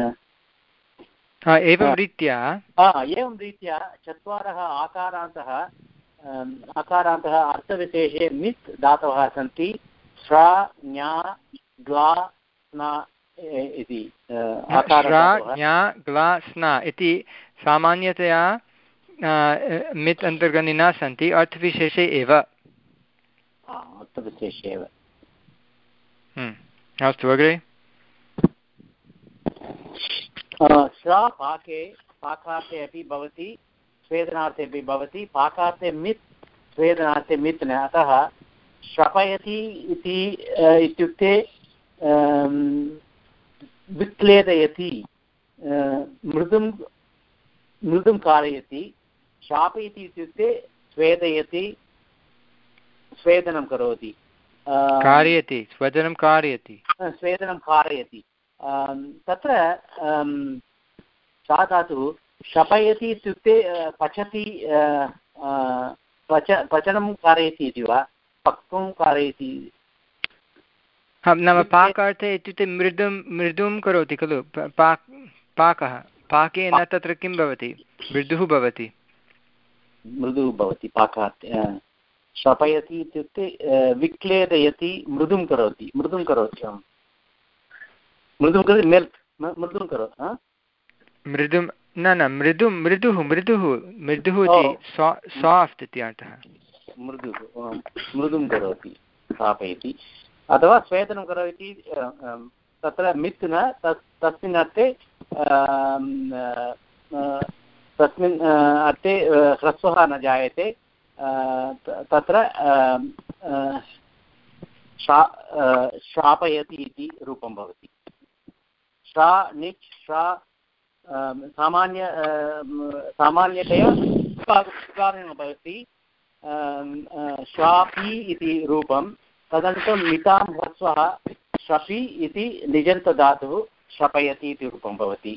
एवं रीत्या एवं रीत्या चत्वारः आकारान्तः आकारान्तः अर्थविशेषे मित् धातवः सन्ति श्रा ज्ञा ग्ला स्ना इति श्रा ज्ञा ग्ला स्ना इति सामान्यतया मित् अन्तर्गणे न सन्ति अर्थविशेषे एव अर्थविशेषे एव। अस्तु अग्रे। श्रा पाके पाकार्थे अपि भवति स्वेदनार्थे अपि भवति पाकार्थे मित् स्वेदनार्थे मित् न अतः श्रपयति इति इत्युक्ते विक्लेदयति मृदुं मृदुं कारयति शापयति इत्युक्ते स्वेदयति स्वेदनं करोति कारयति स्वेदनं कारयति स्वेदनं कारयति तत्र सा धातुः शपयति इत्युक्ते पचति पच पचनं कारयति इति वा पक्वं कारयति नाम पाकार्थे इत्युक्ते मृदुं मृदुं करोति खलु पाक पाकः पाकेन तत्र किं भवति मृदुः भवति मृदुः भवति पाकार्थे शपयति इत्युक्ते विक्लेदयति मृदुं करोति मृदुं करोति मृदुं करोति मेल्ट् मृदुं करोति मृदुं न न मृदुं मृदुः मृदुः मृदुः इति साफ्ट् इति अर्थः मृदुः मृदुं करोति स्थापयति अथवा स्वेदनं करोति तत्र मित् न तस्मिन् अर्थे तस्मिन् अर्थे ह्रस्वः न जायते तत्र श्रापयति इति रूपं भवति श्रा निच् श्रा सामान्य सामान्यतया उच्चारणं भवति श्रापि इति रूपं तदनन्तरं मितां ह्रस्वः श्रपि इति निजन्तधातुः श्रपयति इति रूपं भवति।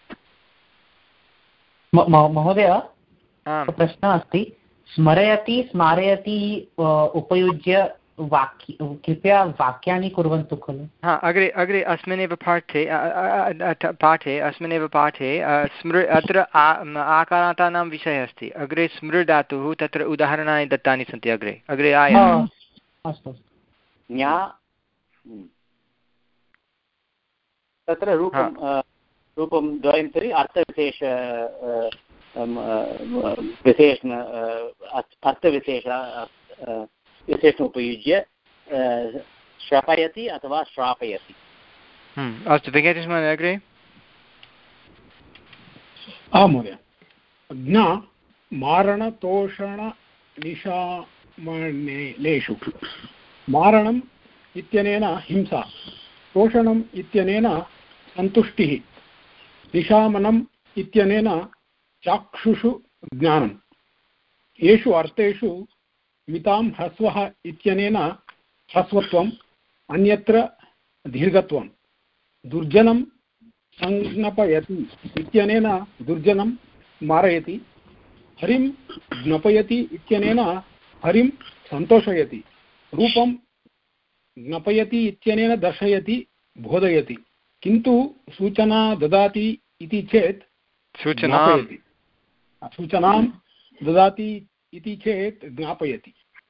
महोदय प्रश्नः अस्ति स्मरयति स्मारयति उपयुज्य वाक्य कृपया वाक्यानि कुर्वन्तु खलु। हा अग्रे अग्रे अस्मिन्नेव पाठे पाठे अस्मिन्नेव पाठे स्मृ अत्र आकारान्तानां विषयः अस्ति। अग्रे स्मृ धातुः तत्र उदाहरणानि दत्तानि सन्ति अग्रे अग्रे आय अस्तु ज्ञा तत्र रूपं रूपं द्वयं तर्हि अर्थविशेष विशेषण अर्थविशेष विशेषण उपयुज्य श्रापयति अथवा श्रापयति। अस्तु वेङ्कटेशमहोदय अग्रे। आं महोदय ज्ञा मारणतोषणनिशामनेषु मारणम् इत्यनेन हिंसा तोषणम् इत्यनेन सन्तुष्टिः निशामनम् इत्यनेन चाक्षुषु ज्ञानम् येषु अर्थेषु मितां ह्रस्वः इत्यनेन ह्रस्वत्वम् अन्यत्र दीर्घत्वं दुर्जनं संज्ञपयति इत्यनेन दुर्जनं मारयति हरिं ज्ञापयति इत्यनेन हरिं सन्तोषयति रूपं ज्ञापयति इत्यनेन दर्शयति बोधयति किन्तु सूचना ददाति इति चेत् सूचनां सूचनां ददाति इति चेत् ज्ञापयति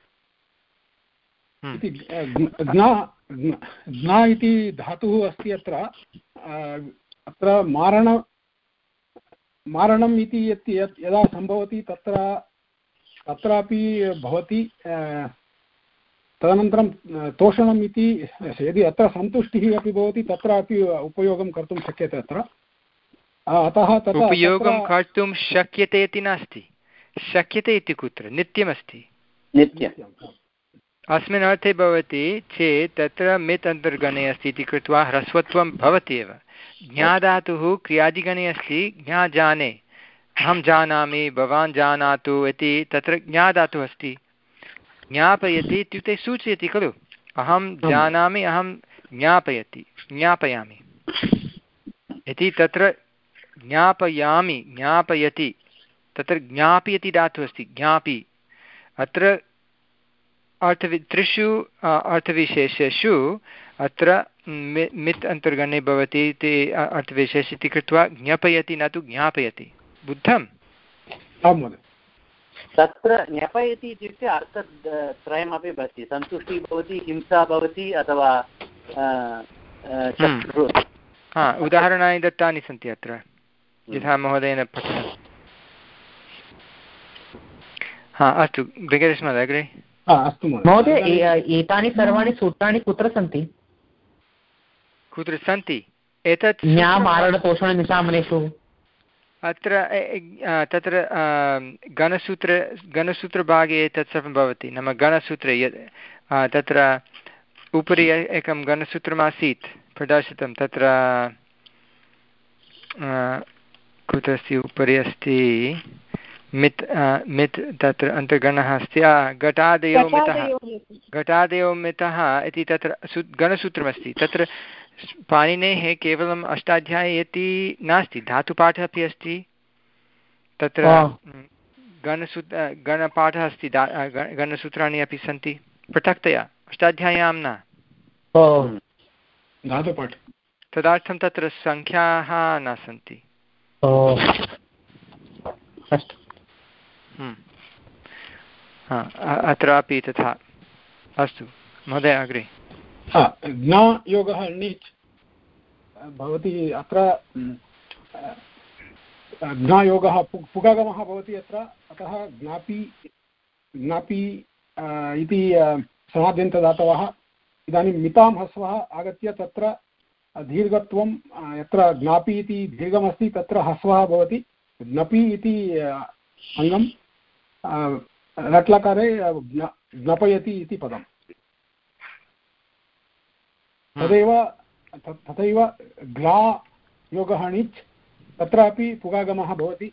इति ज्ञा ज्ञा इति धातुः अस्ति अत्र अत्र मारण मारणम् इति यत् यदा सम्भवति तत्र तत्रापि भवति तदनन्तरं तोषणम् इति यदि अत्र सन्तुष्टिः अपि भवति तत्रापि उपयोगं कर्तुं शक्यते अत्र अतः तत्र उपयोगं कर्तुं शक्यते इति नास्ति शक्यते इति कुत्र नित्यमस्ति नित्यम् अस्मिन् अर्थे भवति चेत् तत्र मित् अन्तर्गणे अस्ति इति कृत्वा ह्रस्वत्वं भवति एव ज्ञाधातुः क्रियादिगणे अस्ति ज्ञाजाने अहं जानामि भवान् जानातु इति तत्र ज्ञाधातुः अस्ति ज्ञापयति इत्युक्ते सूचयति खलु अहं जानामि अहं ज्ञापयति ज्ञापयामि इति तत्र ज्ञापयामि ज्ञापयति तत्र ज्ञापि इति धातुः अस्ति ज्ञापि अत्र अर्थवि त्रिषु अर्थविशेषेषु अत्र मित् अन्तर्गणे भवति इति अर्थविशेष इति कृत्वा ज्ञापयति न तु ज्ञापयति बुद्धम् तत्र ज्ञापयति इत्युक्ते अर्थत्रयमपि भवति सन्तुष्टिः भवति हिंसा भवति अथवा हा उदाहरणानि दत्तानि सन्ति अत्र यथा महोदयेन पठितं हा अस्तु वेङ्कटेशमहोदय अग्रे अस्तु महोदय एतानि सर्वाणि सूत्राणि कुत्र सन्ति कुत्र सन्ति एतत् ज्ञामारणतोषणनिशामनेषु अत्र तत्र गणसूत्र गणसूत्रभागे तत् सर्वं भवति नाम गणसूत्रे यत् तत्र उपरि एकं गणसूत्रमासीत् प्रदर्शितं तत्र कुत्र अस्ति उपरि अस्ति मित् मित् तत्र अन्तर्गणः अस्ति घटादयो मितः घटादयो मितः इति तत्र सु गणसूत्रमस्ति तत्र पाणिनेः केवलम् अष्टाध्यायी इति नास्ति धातुपाठः अपि अस्ति तत्र गणसूत्र गणपाठः अस्ति गणसूत्राणि अपि सन्ति पृथक्तया अष्टाध्याय्यां न धातुपाठः तदर्थं तत्र सङ्ख्याः न सन्ति अत्रापि तथा अस्तु महोदय अग्रे ज्ञायोगः णिच् भवति अत्र ज्ञायोगः पुगगमः भवति अत्र अतः ज्ञापि ज्ञापि इति समाद्यन्तदातवः इदानीं मितां ह्रस्वः आगत्य तत्र दीर्घत्वं यत्र ज्ञापि इति दीर्घमस्ति तत्र ह्रस्वः भवति ज्ञपि इति अङ्गं लट्लकारे ज्ञापयति इति पदम् तदेव तथैव ग्ला योगः णिच् तत्रापि पुगागमः भवति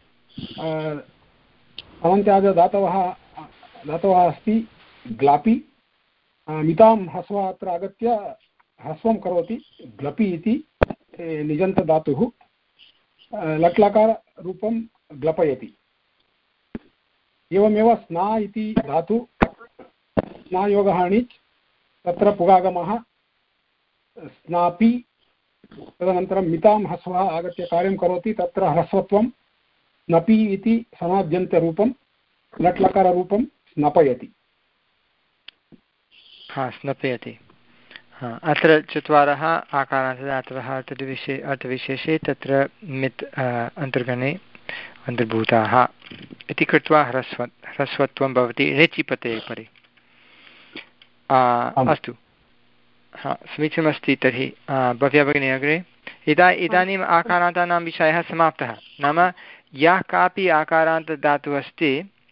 अनन्त्यादधातवः धातवः अस्ति ग्लापि मितां ह्रस्वः अत्र आगत्य ह्रस्वं करोति ग्लपि इति निजन्तधातुः लट्लकाररूपं ग्लपयति एवमेव स्ना इति धातु स्नायोगः णिच् तत्र पुगागमः स्नापि तदनन्तरं मितां ह्रस्वः आगत्य कार्यं करोति तत्र ह्रस्वत्वं स्नपि इति समाद्यन्तरूपं लट्लकाररूपं स्नपयति। हा स्नपयति। हा अत्र चत्वारः आकारान्तदातवः अर्थविशे अर्थविशेषे तत्र मित् अन्तर्गणे अन्तर्भूताः इति कृत्वा ह्रस्व ह्रस्वत्वं भवति रेचिपते परि। अस्तु हा समीचीनमस्ति। तर्हि भव्या भगिनी अग्रे। इदा इदानीम् आकारान्तानां विषयः समाप्तः। नाम यः कापि आकारान्तदातुः अस्ति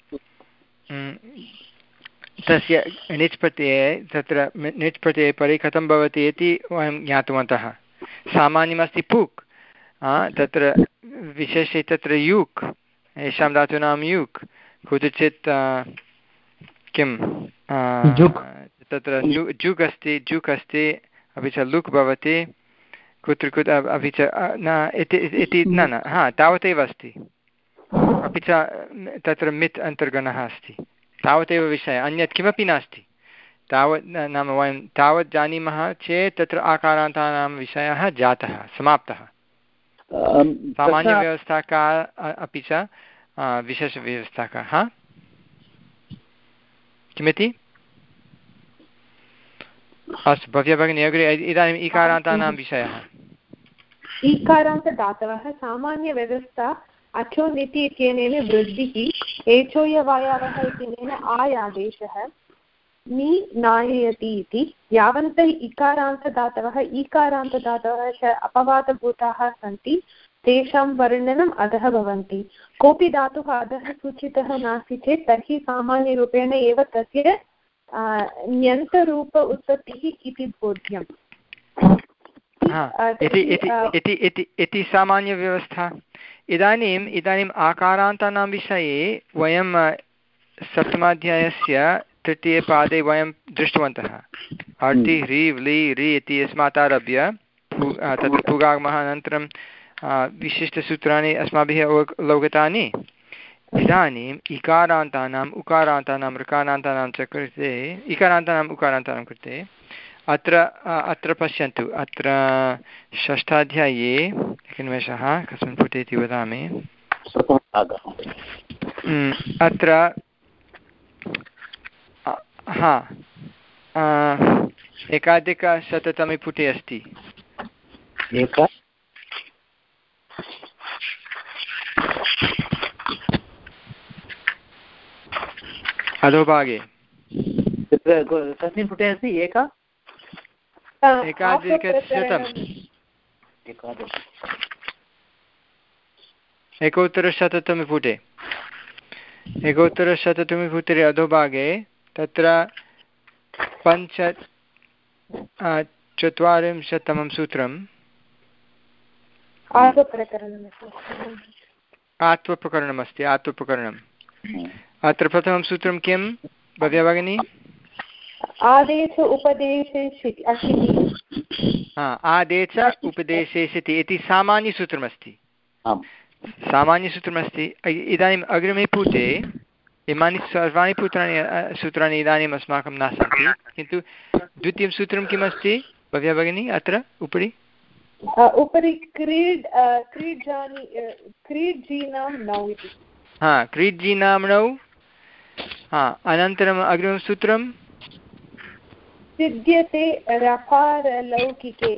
तस्य णिच् प्रत्यये तत्र णिच् प्रत्यये परि कथं भवति इति वयं ज्ञातवन्तः। सामान्यमस्ति पुक्, तत्र विशेषे तत्र युक्, येषां धातूनां युक्, कुत्रचित् किं तत्र जुक् अस्ति जुक् अस्ति अपि च लुक् भवति, कुत्र कुत्र अपि च न इति न न हा तावदेव अस्ति, अपि च तत्र मित् अन्तर्गणः अस्ति, तावदेव विषयः, अन्यत् किमपि नास्ति। तावत् नाम वयं तावत् जानीमः चेत् तत्र आकारान्तानां विषयः जातः, समाप्तः। सामान्यव्यवस्था का अपि च विशेषव्यवस्था का। हा किमिति? अस्तु भव्या भगिनी अग्रे। इदानीम् इकारान्तानां विषयः। ईकारान्तदातवः सामान्यव्यवस्था अचो निति इत्यनेन वृद्धिः एचोयवायावः इत्यनेन आय् आदेशः नि नाययति इति। यावन्तः इकारान्तदातवः ईकारान्तदातवः च अपवादभूताः सन्ति तेषां वर्णनम् अधः भवन्ति। कोऽपि धातुः अधः सूचितः नास्ति चेत् तर्हि सामान्यरूपेण एव तस्य ण्यन्तरूप उत्पत्तिः इति बोध्यम् इति सामान्यव्यवस्था। इदानीम् इदानीम् आकारान्तानां विषये वयं सप्तमाध्यायस्य तृतीयपादे वयं दृष्टवन्तः। अर्ति ह्रीव् लि रि इति यस्मात् आरभ्य तत्र पुगागमः अनन्तरं विशिष्टसूत्राणि अस्माभिः अवगतानि। इदानीम् इकारान्तानाम् उकारान्तानां ऋकारान्तानां च कृते इकारान्तानाम् उकारान्तानां कृते अत्र अत्र पश्यन्तु। अत्र षष्ठाध्याये एकनिमेषः कस्मिन् पुटे इति वदामि। अत्र हा एकाधिकशततमे पुटे अस्ति। अधोभागे कस्मिन् पुटे अस्ति? एक एकाधिकशतम् एकोत्तरशततमे पुटे एकोत्तरशततमे पुटे अधोभागे तत्र पञ्च चत्वारिंशत्तमं सूत्रम् आत्वप्रकरणमस्ति। आत्वप्रकरणम् अत्र प्रथमं सूत्रं किं भव्या भगिनी? आदेश उपदेशे हा आदेश उपदेशे सिति इति सामान्यसूत्रमस्ति। सामान्यसूत्रमस्ति। इदानीम् अग्रिमे पुटे इमानि सर्वाणि सूत्राणि सूत्राणि इदानीम् अस्माकं न सन्ति, किन्तु द्वितीयं सूत्रं किमस्ति भव्या भगिनी अत्र उपरि? उपरि क्रीड् क्रीड्जानि क्रीड्जीनां नौ इति। हा क्रीड्जीनां नौ। हा अनन्तरम् अग्रिमं सूत्रं सिद्ध्यते रकारलौकिके।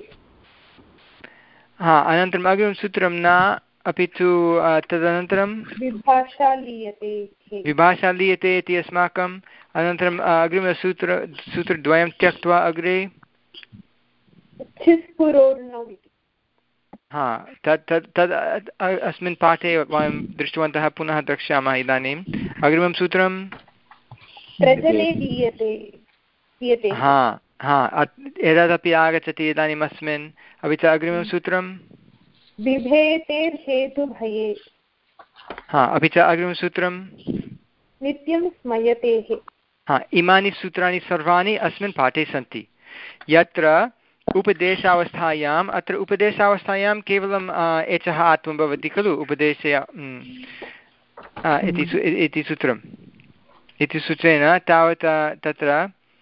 हा अनन्तरम् अग्रिमं सूत्रं न अपि तु तदनन्तरं विभाषा लीयते विभाषा लीयते इति अस्माकम्। अनन्तरम् अग्रिमसूत्र सूत्रद्वयं त्यक्त्वा अग्रे हा तत् तत् तद् अस्मिन् पाठे वयं दृष्टवन्तः, पुनः द्रक्ष्यामः इदानीम्। अग्रिमं सूत्रं हा हा एतदपि आगच्छति इदानीम् अस्मिन्। अपि च अग्रिमं सूत्रं बिभेतेर्हेतुभये। हा अपि च अग्रिमं सूत्रं नित्यं स्मयतेः। हा इमानि सूत्राणि सर्वाणि अस्मिन् पाठे सन्ति। यत्र उपदेशावस्थायाम् अत्र उपदेशावस्थायां केवलं एचः आत्मं भवति खलु उपदेशे इति सूत्रम् इति सूत्रेण तावत् तत्र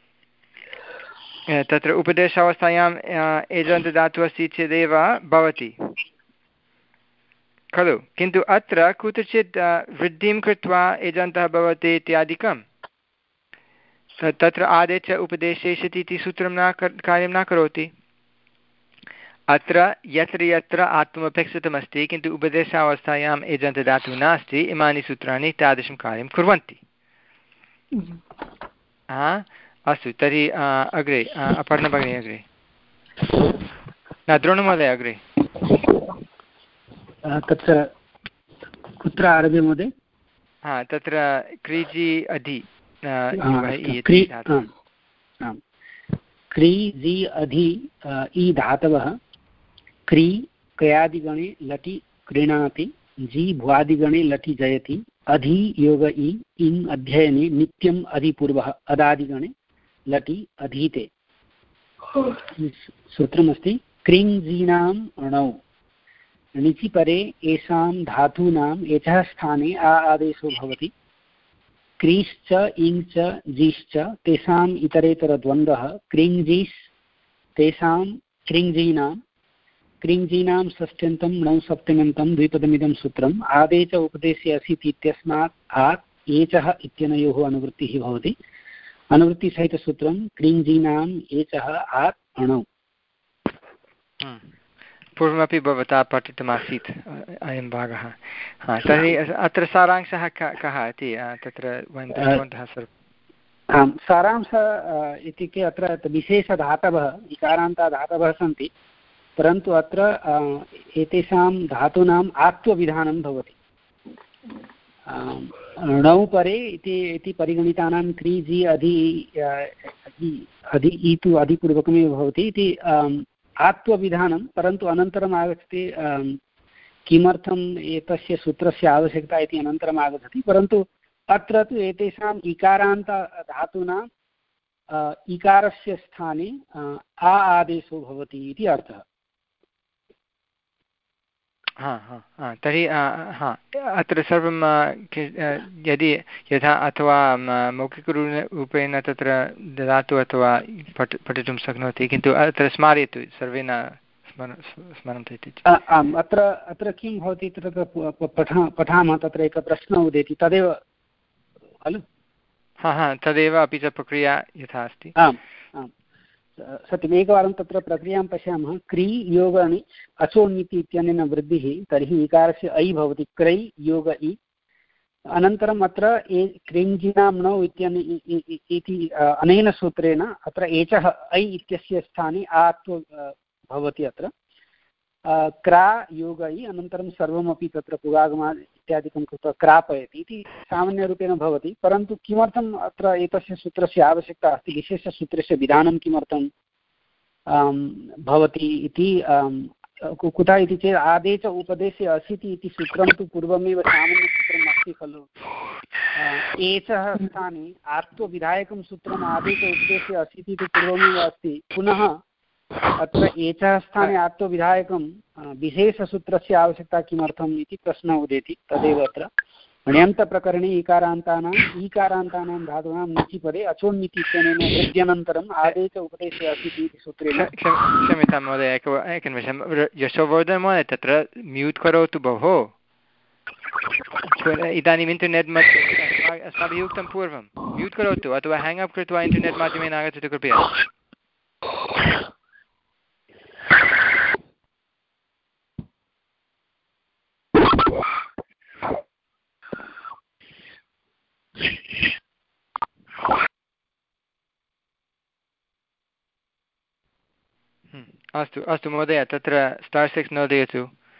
तत्र उपदेशावस्थायाम् एजन्तदातुः अस्ति चेदेव भवति खलु, किन्तु अत्र कुत्रचित् वृद्धिं कृत्वा एजन्तः भवति इत्यादिकं तत्र आदेश उपदेशेषति इति सूत्रं न कार्यं न करोति। अत्र यत्र यत्र आत्मपेक्षितमस्ति किन्तु उपदेशावस्थायाम् एजन्तदातुः नास्ति, इमानि सूत्राणि तादृशं कार्यं कुर्वन्ति। अस्तु, तर्हि अग्रे अपर्णभगिनी अग्रे न द्रोणमहोदय अग्रे। तत्र कुत्र आरभ्य महोदय? हा, तत्र क्रीजि अधि क्रीजि अधि इ धातवः क्री कयादिगणे लटि क्रीणाति, जी भुवादिगणे लटि जयति, अधि योग इ इन् अध्ययने नित्यम् अधिपूर्वः अदादिगणे लटि अधीते। सूत्रमस्ति क्रिञ्जीनाम् अणौ णिचि परे येषां धातूनाम् एचः स्थाने आ आदेशो भवति। क्रीश्च इञ्च जीश्च तेषाम् इतरेतरद्वन्द्वः क्रिञ्जीस् तेषां क्रिञ्जीनां क्रिञ्जीनां षष्ट्यन्तं णौ सप्तम्यन्तं द्विपदमिदं सूत्रम् आदेश उपदेशे असीत् इत्यस्मात् आत् एचः इत्यनयोः अनुवृत्तिः भवति। अनुवृत्तिसहितसूत्रं क्रिञ्जीनाम् एचः आत् अणौ। पूर्वमपि भवता पठितमासीत् अयं भागः। हा, तर्हि अत्र सारांशः कः इति तत्र वयं दृष्टवन्तः सर्वम्। आम्, सारांशः इत्युक्ते अत्र विशेषधातवः इकारान्ताधातवः सन्ति, परन्तु अत्र एतेषां धातूनाम् आत्वविधानं भवति। णौ परे इति परिगणितानां क्रीजि अधि अधि इ तु अधिपूर्वकमेव भवति इति आत्वविधानं, परन्तु अनन्तरम् आगच्छति किमर्थम् एतस्य सूत्रस्य आवश्यकता इति अनन्तरम् आगच्छति। परन्तु अत्र तु एतेषाम् इकारान्त धातूनां इकारस्य स्थाने आ आदेशो भवति इति अर्थः। हा हा हा तर्हि हा अत्र सर्वं यदि यथा अथवा मौखिकरूपेण तत्र ददातु अथवा पठ पठितुं शक्नोति, किन्तु अत्र स्मारयतु, सर्वे न स्मरन्तु इति। आम्, अत्र अत्र किं भवति, तत्र पठा पठामः तत्र एकः प्रश्नः उदेति तदेव खलु? हा हा तदेव, अपि च प्रक्रिया यथा अस्ति। आम् आम् सत्यम्, एकवारं तत्र प्रक्रियां पश्यामः। क्री योग अणि अचोन्निति इत्यनेन वृद्धिः, तर्हि इकारस्य ऐ भवति क्रै योग इ। अनन्तरम् अत्र ए क्रिञ्जिनां णौ इत्यने इति अनेन सूत्रेण अत्र एचः ऐ इत्यस्य स्थाने आत्व भवति। अत्र क्रा योग इ अनन्तरं सर्वमपि तत्र पुगागमा इत्यादिकं कृत्वा क्रापयति इति सामान्यरूपेण भवति। परन्तु किमर्थम् अत्र एतस्य सूत्रस्य आवश्यकता अस्ति, विशेषसूत्रस्य विधानं किमर्थं भवति इति कुतः इति चेत् आदेश उपदेशे असिति इति सूत्रं तु पूर्वमेव सामान्यसूत्रम् अस्ति खलु। एचः स्थाने आत्वविधायकं सूत्रम् आदेश उपदेशे असिति इति पूर्वमेव अस्ति। पुनः अत्र एचः स्थाने आत्वविधायकं विशेषसूत्रस्य आवश्यकता किमर्थम् इति प्रश्नः उदेति। तदेव अत्र ण्यन्तप्रकरणे इकारान्तानाम् ईकारान्तानां धातूनां नीचि पदे अचोन्निति इत्यनेन वृद्ध्यनन्तरम् आदेश उपदेशे असिति इति सूत्रेण। क्षम्यतां महोदय, एक एकनिमिषं, यशोवर्धन महोदय तत्र म्यूट् करोतु भोः। इदानीम् इण्टर्नेट् मध्ये अस्माभिः उक्तं पूर्वं म्यूट् करोतु, अथवा हेङ्ग् अप् कृत्वा इण्टर्नेट् माध्यमेन आगच्छतु कृपया। अस्तु अस्तु महोदय, तत्र स्टार् सिक्स् नोदयतु।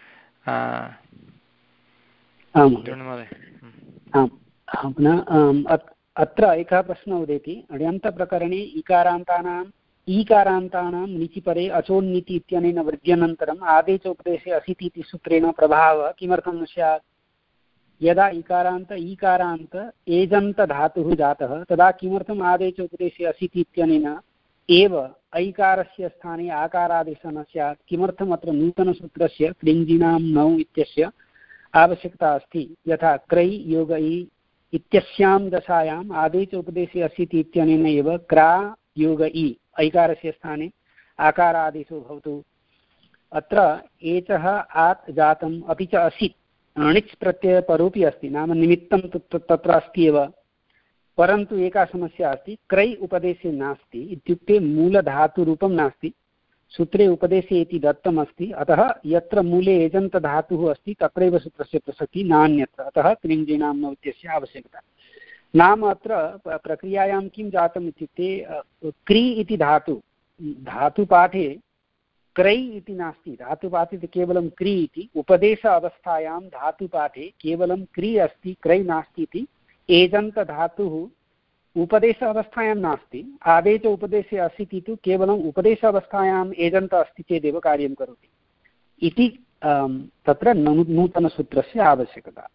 अत्र एकः प्रश्नः उदेति। अण्यन्तप्रकरणे इकारान्तानाम् ईकारान्तानां निचिपरे अचोन्निति इत्यनेन वृद्ध्यनन्तरम् आदेशोपदेशे असिति इति सूत्रेण प्रभावः किमर्थं न स्यात्? यदा इकारान्त ईकारान्त एजन्तधातुः जातः तदा किमर्थम् आदेशोपदेशे असिति इत्यनेन एव ऐकारस्य स्थाने आकारादेशः न स्यात्? किमर्थम् अत्र नूतनसूत्रस्य क्रिञ्जिनां नौ इत्यस्य आवश्यकता अस्ति? यथा क्रै योग इ इत्यस्यां दशायाम् आदेश उपदेशे असिति इत्यनेन एव क्रा योग इ ऐकारस्य स्थाने आकारादेशो भवतु। अत्र एचः आत् जातम् अपि च असित् णिच् प्रत्ययपरोपि अस्ति, नाम निमित्तं तत्र अस्ति एव, परन्तु एका समस्या अस्ति, क्रय उपदेशे नास्ति इत्युक्ते मूलधातुरूपं नास्ति। सूत्रे उपदेशे इति दत्तम् अस्ति, अतः यत्र मूले एजन्तधातुः अस्ति तत्रैव सूत्रस्य प्रसक्तिः नान्यत्र, अतः क्रिञ्जिनाम्नौ इत्यस्य आवश्यकता। नाम अत्र प्रक्रियायां किं जातम् इत्युक्ते क्री इति धातु धातुपाठे क्रೈ इति नास्ति, धातुपाठे केवलं क्री इति, उपदेश अवस्थायां धातुपाठे केवलं क्री अस्ति, क्रय नास्ति इति। एजन्तधातुः उपदेश अवस्थायां नास्ति, आदेश उपदेशे अस्ति तु केवलम् उपदेश अवस्थायाम् एजन्त अस्ति चेदेव कार्यं करोति इति तत्र नूतनसूत्रस्य आवश्यकता।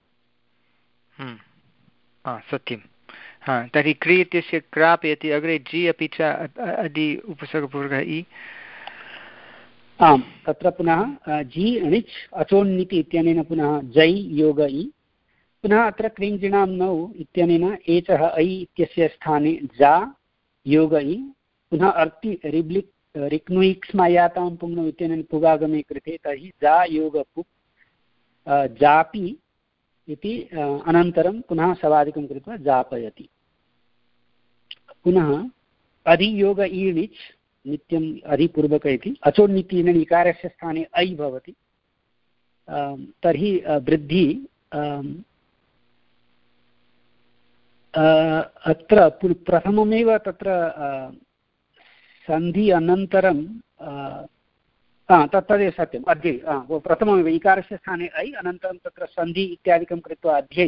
सत्यं। हा, तर्हि क्री इत्यस्य क्रापयति, अग्रे जि अपि च अदि उपसर्गपूर्वकः इ। आम्, तत्र पुनः जि णिच् अचोन्निति इत्यनेन पुनः जै योग इ, पुनः अत्र क्रिञ्जिणाम्नौ इत्यनेन एचः ऐ इत्यस्य स्थाने जा योग इ, पुनः अर्ति रिब्लिक् रिक्नुइक्स्मायातां पुङ्नौ इत्यनेन पुगागमे कृते, तर्हि जा योग पुक् जापि इति, अनन्तरं पुनः सवादिकं कृत्वा जापयति। पुनः अधियोग ईणिच् नित्यम् अधिपूर्वक इति, अचोन्नित्येन इकारस्य स्थाने ऐ भवति, तर्हि वृद्धि अत्र प्रथममेव तत्र सन्धि अनन्तरं तदेव सत्यम्, अध्ये प्रथममेव इकारस्य स्थाने ऐ, अनन्तरं तत्र सन्धि इत्यादिकं कृत्वा अध्ये,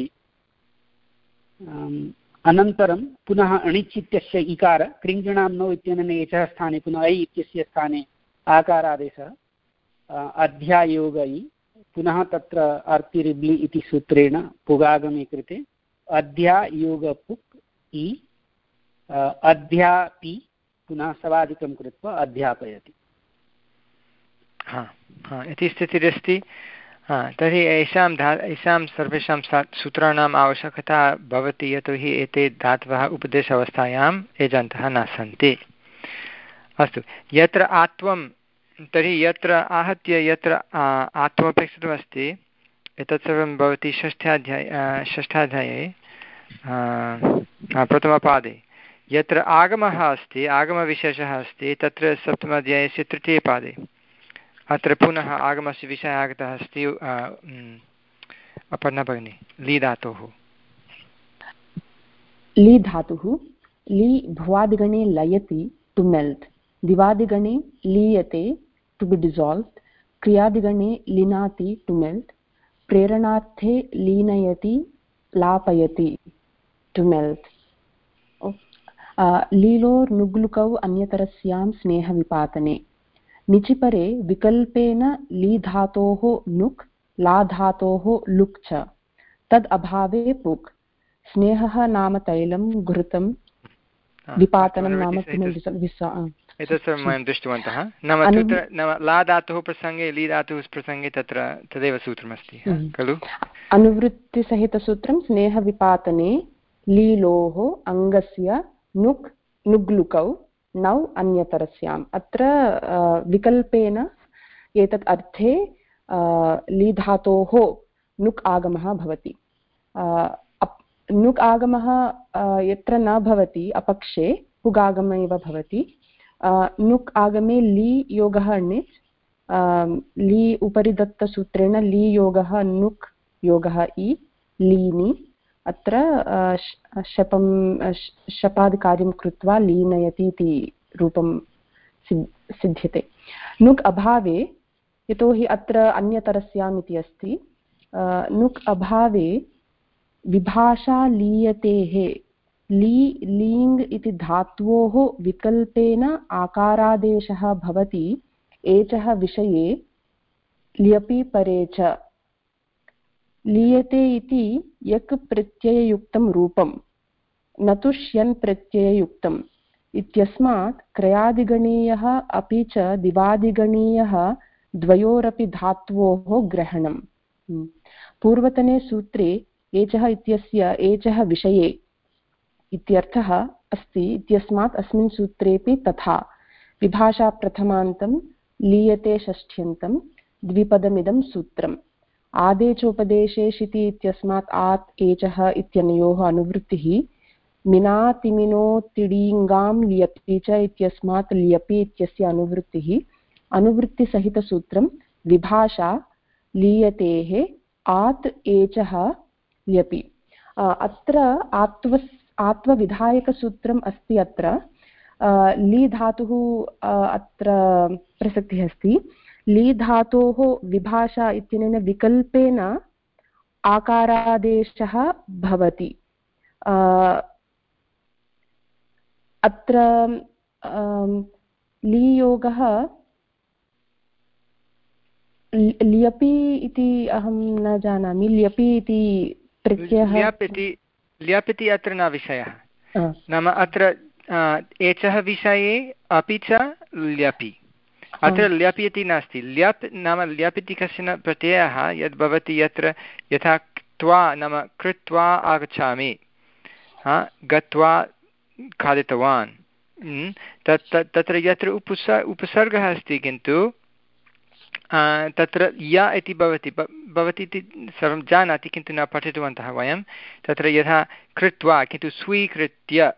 अनन्तरं पुनः अणिच् इत्यस्य इकार, क्रिञ्जिणाम्नौ इत्यनेन एचः स्थाने पुनः ऐ इत्यस्य स्थाने आकारादेशः, अध्यायोग इ, पुनः तत्र अर्तिरिब्लि इति सूत्रेण पुगागमे कृते अध्यायोगपुक् इ, अध्यापि पुनः सवादिकं कृत्वा अध्यापयति। हा हा इति स्थितिरस्ति। हा, तर्हि येषां धा येषां सर्वेषां सूत्राणाम् आवश्यकता भवति, यतोहि एते धातवः उपदेश अवस्थायाम् एजन्तः न सन्ति। अस्तु, यत्र आत्वं, तर्हि यत्र आहत्य यत्र आत्वमपेक्षितमस्ति, एतत् सर्वं भवति षष्ठाध्याये षष्ठाध्याये प्रथमपादे। यत्र आगमः अस्ति, आगमविशेषः अस्ति, तत्र सप्तमाध्यायस्य तृतीये पादे। अत्र पुनः आगमस्य विषयः आगतः अस्ति, अपर्णा भगिनी, ली धातोः। ली धातुः, ली भुवादिगणे लयति टु मेल्ट्, दिवादिगणे लीयते टु बि डिसाल्व्ड्, क्रियादिगणे लिनाति टु मेल्ट्, प्रेरणार्थे लीनयति लापयति टु मेल्ट्। लीलोर्नुग्लुकौ अन्यतरस्यां स्नेहविपातने, निचिपरे विकल्पेन ली धातोः नुक्, ला धातोः लुक् च, तद् अभावे पुक्, स्नेहः नाम तैलं घृतं, विपातनं नाम एतत् सर्वं वयं दृष्टवन्तः। नाम तत्र नाम ला धातुः प्रसङ्गे ली धातुः प्रसङ्गे तत्र तदेव सूत्रमस्ति खलु। अनुवृत्तिसहितसूत्रं स्नेहविपातने लीलोः अङ्गस्य नुक् नुग्लुकौ नौ अन्यतरस्याम्। अत्र विकल्पेन एतत् अर्थे ली धातोः नुक् आगमः भवति। नुक् आगमः यत्र न भवति अपक्षे पुगागम एव भवति। नुक् आगमे ली योगः णिच्, ली उपरि दत्तसूत्रेण ली योगः नुक् योगः इ, लीनि। अत्र शपं शपादिकार्यं कृत्वा लीनयति इति रूपं सिद्ध्यते। नुक् अभावे, यतोहि अत्र अन्यतरस्याम् इति अस्ति, नुक् अभावे विभाषा लीयतेः, ली लीङ् इति धात्वोः विकल्पेन आकारादेशः भवति एचः विषये ल्यपि परे च। लीयते इति यक् प्रत्यययुक्तं रूपं, न तु श्यन् प्रत्यययुक्तम् इत्यस्मात् क्रयादिगणीयः अपि च दिवादिगणीयः द्वयोरपि धात्वोः ग्रहणम्। पूर्वतने सूत्रे एचः इत्यस्य एचः विषये इत्यर्थः अस्ति इत्यस्मात् अस्मिन् सूत्रेऽपि तथा विभाषा प्रथमान्तं लीयते षष्ठ्यन्तं द्विपदमिदं सूत्रम् आदेचोपदेशेषिति इत्यस्मात् आत् एचः इत्यनयोः अनुवृत्तिः मिनातिमिनोतिडीङ्गां लियपि च इत्यस्मात् लियपि इत्यस्य अनुवृत्तिः अनुवृत्तिसहितसूत्रं विभाषा लीयतेः आत् एचः लियपि। अत्र आत्व आत्वविधायकसूत्रम् अस्ति। अत्र ली धातुः अत्र प्रसक्तिः अस्ति। ली धातोः विभाषा इत्यनेन विकल्पेन आकारादेशः भवति। अत्र लीयोगः ल्यपि इति अहं न जानामि। ल्यपि इति प्रत्ययः ल्यप् इति अत्र न विषयः। नाम अत्र एचः विषये अपि च ल्यपि। अत्र ल्यप् इति नास्ति। ल्यप् नाम ल्यप् इति कश्चन प्रत्ययः यद् भवति यत्र यथा क्त्वा नाम कृत्वा आगच्छामि, गत्वा खादितवान्, तत् तत्र यत्र उपस उपसर्गः अस्ति किन्तु तत्र य इति भवति भवति इति सर्वं जानाति किन्तु न पठितवन्तः वयं। तत्र यथा कृत्वा किन्तु स्वीकृत्य,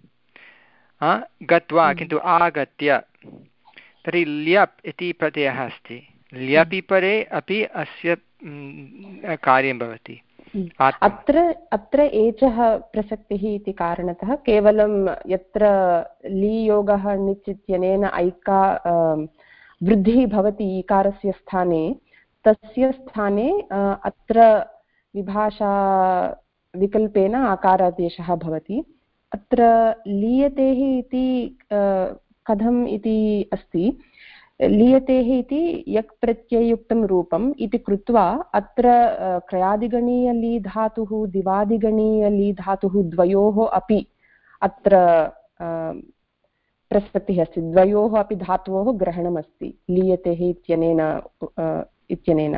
गत्वा किन्तु आगत्य, तर्हि ल्यप् इति प्रत्ययः अस्ति। ल्यपि परे अपि अस्य कार्यं भवति। अत्र अत्र एचः प्रसक्तिः इति कारणतः केवलं यत्र लीयोगः णिच् इत्यनेन ऐका वृद्धिः भवति इकारस्य स्थाने, तस्य स्थाने अत्र विभाषा विकल्पेन आकारादेशः भवति। अत्र लीयतेः इति कथम् इति अस्ति। लीयतेः इति यक् प्रत्यययुक्तं रूपम् इति कृत्वा अत्र क्रयादिगणीयली धातुः दिवादिगणीयली धातुः द्वयोः अपि अत्र प्रसक्तिः अस्ति। द्वयोः अपि धातोः ग्रहणमस्ति लीयतेः इत्यनेन इत्यनेन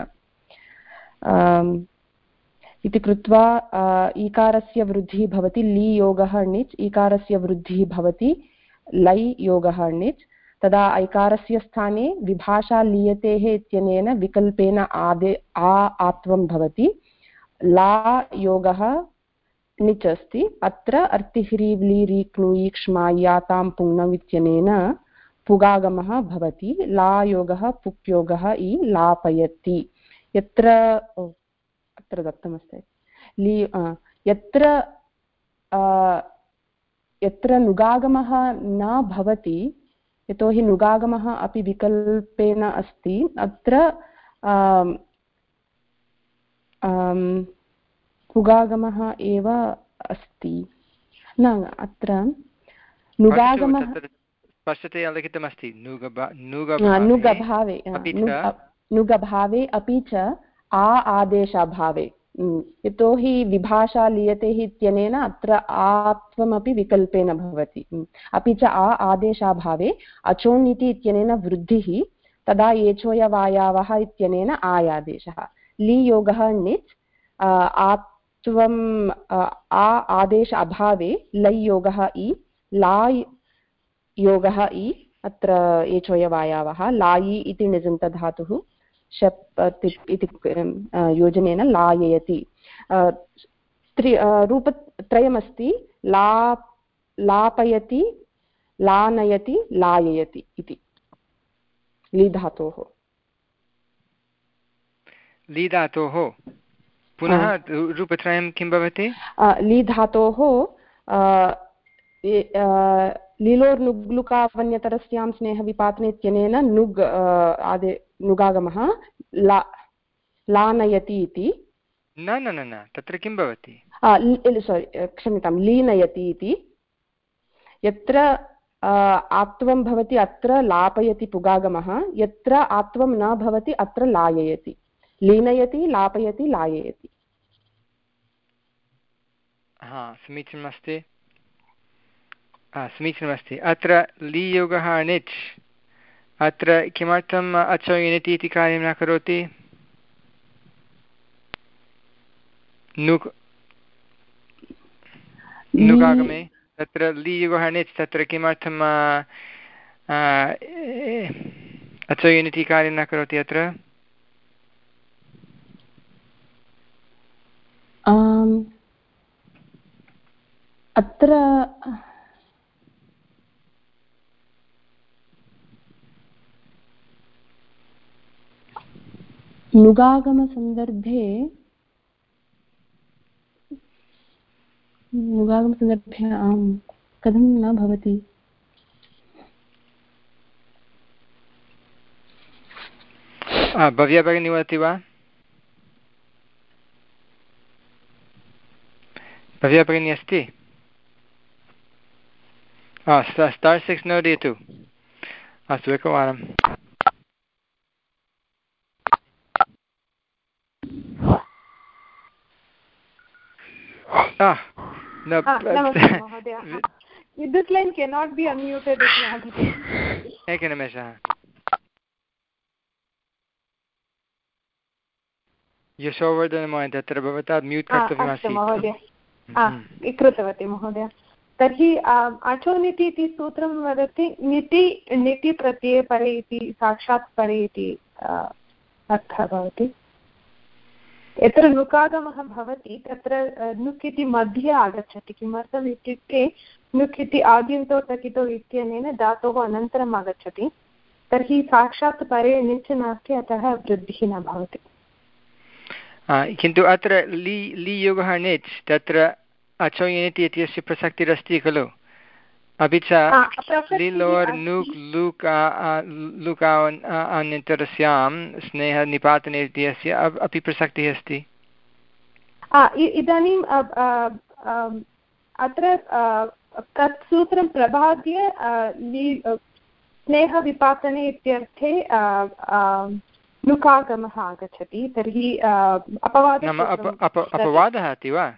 इति कृत्वा ईकारस्य वृद्धिः भवति ली योगः णिच्, ईकारस्य वृद्धिः भवति लै योगः णिच्। तदा ऐकारस्य स्थाने विभाषा लीयतेः इत्यनेन विकल्पेन आदे आ आत्वं भवति। ला योगः णिच् अस्ति। अत्र अर्तिह्रीव्लीरीक्ष्मायातां पुङ्नम् इत्यनेन पुगागमः भवति। ला योगः पुप्योगः इ लापयति। यत्र अत्र दत्तमस्ति ली यत्र यत्र नुगागमः न भवति, यतोहि नुगागमः अपि विकल्पेन अस्ति, अत्र पुगागमः एव अस्ति। न अत्र नुगागमः स्पष्टतया लिखितमस्ति नुगभावे नुगभावे अपि च आ आदेशाभावे। यतोहि विभाषा लीयतेः इत्यनेन अत्र आत्वमपि विकल्पेन भवति। अपि च आ आदेशाभावे अचोण् इत्यनेन वृद्धिः, तदा एचोयवायावः इत्यनेन आयादेशः। ली योगः णिच् आत्वम् आ आदेश अभावे लै योगः इ, ला योगः इ, अत्र एचोयवायावः लायि इति निजन्तधातुः शप् इति योजनेन लाययति। त्रि रूपत्रयमस्ति। ला लापयति, लानयति, लाययति इति ली धातोः। ली धातोः पुनः रूपत्रयं किं भवति? ली धातोः लीलोर्नुग्लुकावन्यतरस्यां स्नेहविपातने इत्यनेन नुग् आदे नुगागमः ला लानयति इति। न न न न तत्र किं भवति? सोरि क्षम्यतां, लीनयति इति। यत्र आत्वं भवति अत्र लापयति पुगागमः, यत्र आत्वं न भवति अत्र लाययति। लीनयति, लापयति, लाययति। हा समीचीनमस्ति समीचीनमस्ति। अत्र लीयोगः णिच् अत्र किमर्थम् अचोयनिति इति कार्यं न करोति? नुक् नुगागमे तत्र लीयुगः णिच् तत्र किमर्थं अचो युनिटि कार्यं न करोति अत्र अत्र नुगागमसन्दर्भे नुगागमसन्दर्भे आं कथं न भवति भव्या भगिनी वदति वा भव्या भगिनी अस्ति स्टार् सिक्स् नोदयतु अस्तु एकवारं Ah, no, Namaste, Mahodaya. This line cannot be unmuted. एकनिमेषः यशोवर्धनमहोदय तत्र भवता म्यूट् कर्तव्यमासीत् महोदय कृतवती महोदय तर्हि अचोनिति इति सूत्रं वदति निति निति प्रत्यये परे इति साक्षात् परे इति अर्थः भवति यत्र नुकागमः भवति तत्र नुक् इति मध्ये आगच्छति किमर्थम् इत्युक्ते नुक् इति आद्यन्तो टकितो इत्यनेन धातोः अनन्तरम् आगच्छति तर्हि साक्षात् परे निच् नास्ति अतः वृद्धिः न भवति किन्तु अत्र लि लियोगः णिच् तत्र अचो युनिटि इत्यस्य प्रसक्तिरस्ति खलु अपि च लिलोर् नुक् लुक् लुक् अन्यतरस्यां स्नेहनिपातने इत्यस्य अपि प्रसक्तिः अस्ति इदानीम् अत्र तत् सूत्रं प्रभाद्य स्नेहविपातने इत्यर्थे नुकागमः आगच्छति तर्हि अपवादः अपवादः अस्ति वा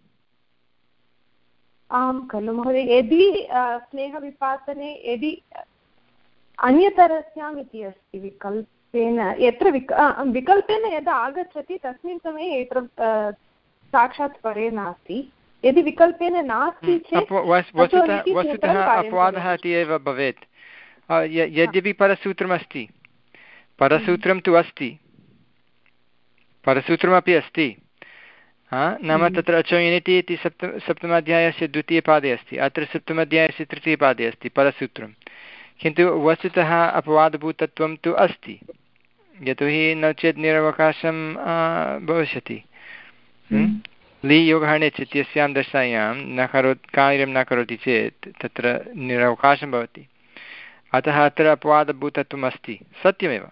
आं खलु महोदय यदि स्नेहविपातने यदि अन्यतरस्याम् इति अस्ति विकल्पेन यत्र विक विकल्पेन यदा आगच्छति तस्मिन् समये यत्र साक्षात् परे नास्ति यदि विकल्पेन नास्ति चेत् वस्तुतः अपवादः इति एव भवेत् यद्यपि परसूत्रमस्ति परसूत्रं तु अस्ति परसूत्रमपि अस्ति नाम तत्र अचो युनिटि इति सप्त सप्तमाध्यायस्य द्वितीयपादे अस्ति अत्र सप्तमाध्यायस्य तृतीयपादे अस्ति परसूत्रं किन्तु वस्तुतः अपवादभूतत्वं तु अस्ति यतोहि न चेत् निरवकाशं भविष्यति लि योगः णिच् इत्यस्यां दशायां न करोति कार्यं न करोति चेत् तत्र निरवकाशं भवति अतः अत्र अपवादभूतत्वम् अस्ति सत्यमेव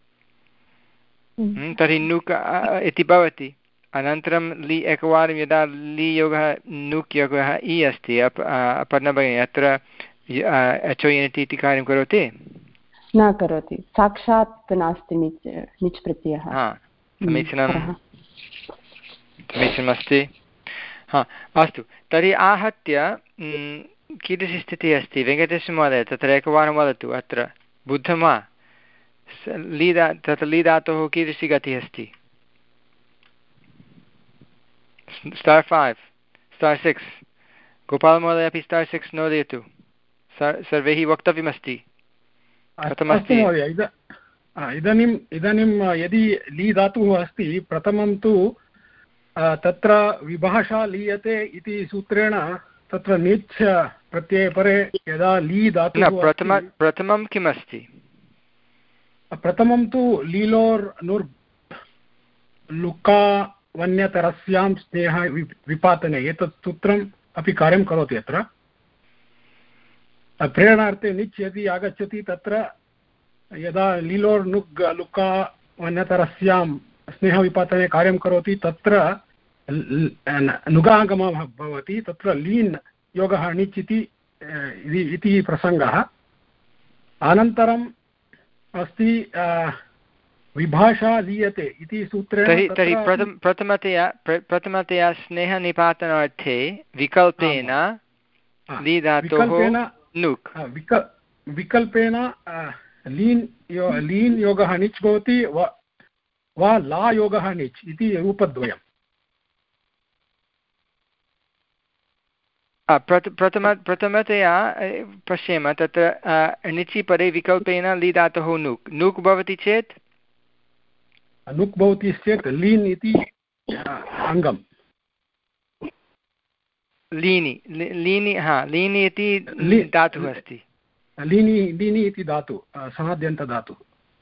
तर्हि नुक् इति भवति अनन्तरं लि एकवारं यदा लि योगः नुक् योगः इ अस्ति अपर्णभगिनी अत्र अचो युनिटि इति कार्यं करोति न करोति साक्षात् नास्ति निच् निच् प्रत्ययः समीचीनं समीचीनमस्ति हा अस्तु तर्हि आहत्य कीदृशी स्थितिः अस्ति वेङ्कटेशमहोदय तत्र एकवारं वदतु अत्र बुद्धं वा लि दा तत्र लि धातोः कीदृशी गतिः अस्ति स्टार् फैव् स्टार् सिक्स् गोपालमहोदय अपि स्टार् सिक्स् नोदयतु सर्वैः वक्तव्यमस्ति कथमस्ति इदानीम् इदानीं यदि लि धातुः अस्ति प्रथमं तु तत्र विभाषा लीयते इति सूत्रेण तत्र निच् प्रत्यये परे यदा लि धातुः प्रथम प्रथमं किमस्ति प्रथमं तु लीलोर् नुर् लुका वन्यतरस्यां स्नेह विपातने एतत् सूत्रम् अपि कार्यं करोति अत्र प्रेरणार्थे निच् यदि आगच्छति तत्र यदा लीलोर् नुग् लुका वन्यतरस्यां स्नेहविपातने कार्यं करोति तत्र नुगागमः भवति तत्र लीन् योगः णिच् इति प्रसङ्गः अनन्तरं अस्ति विभाषा लीयते इति सूत्रेण तर्हि तर्हि प्रथम प्रथमतया प्रथमतया स्नेहनिपातनार्थे विकल्पेन लि धातोः नुक् विकल्पेन लीन् यो लीन् योगः णिच् भवति वा ला योगः णिच् इति रूपद्वयम् प्रथ प्रथम प्रथमतया पश्येम तत्र णिचि परे विकल्पेन लि धातोः नुक् नुक् भवति चेत् नुक् भवति चेत् लीन् इति अङ्गम् लीनि लीनि हा लीनि इति धातुः अस्ति लीनि लीनि इति धातु सनाद्यन्तधातुः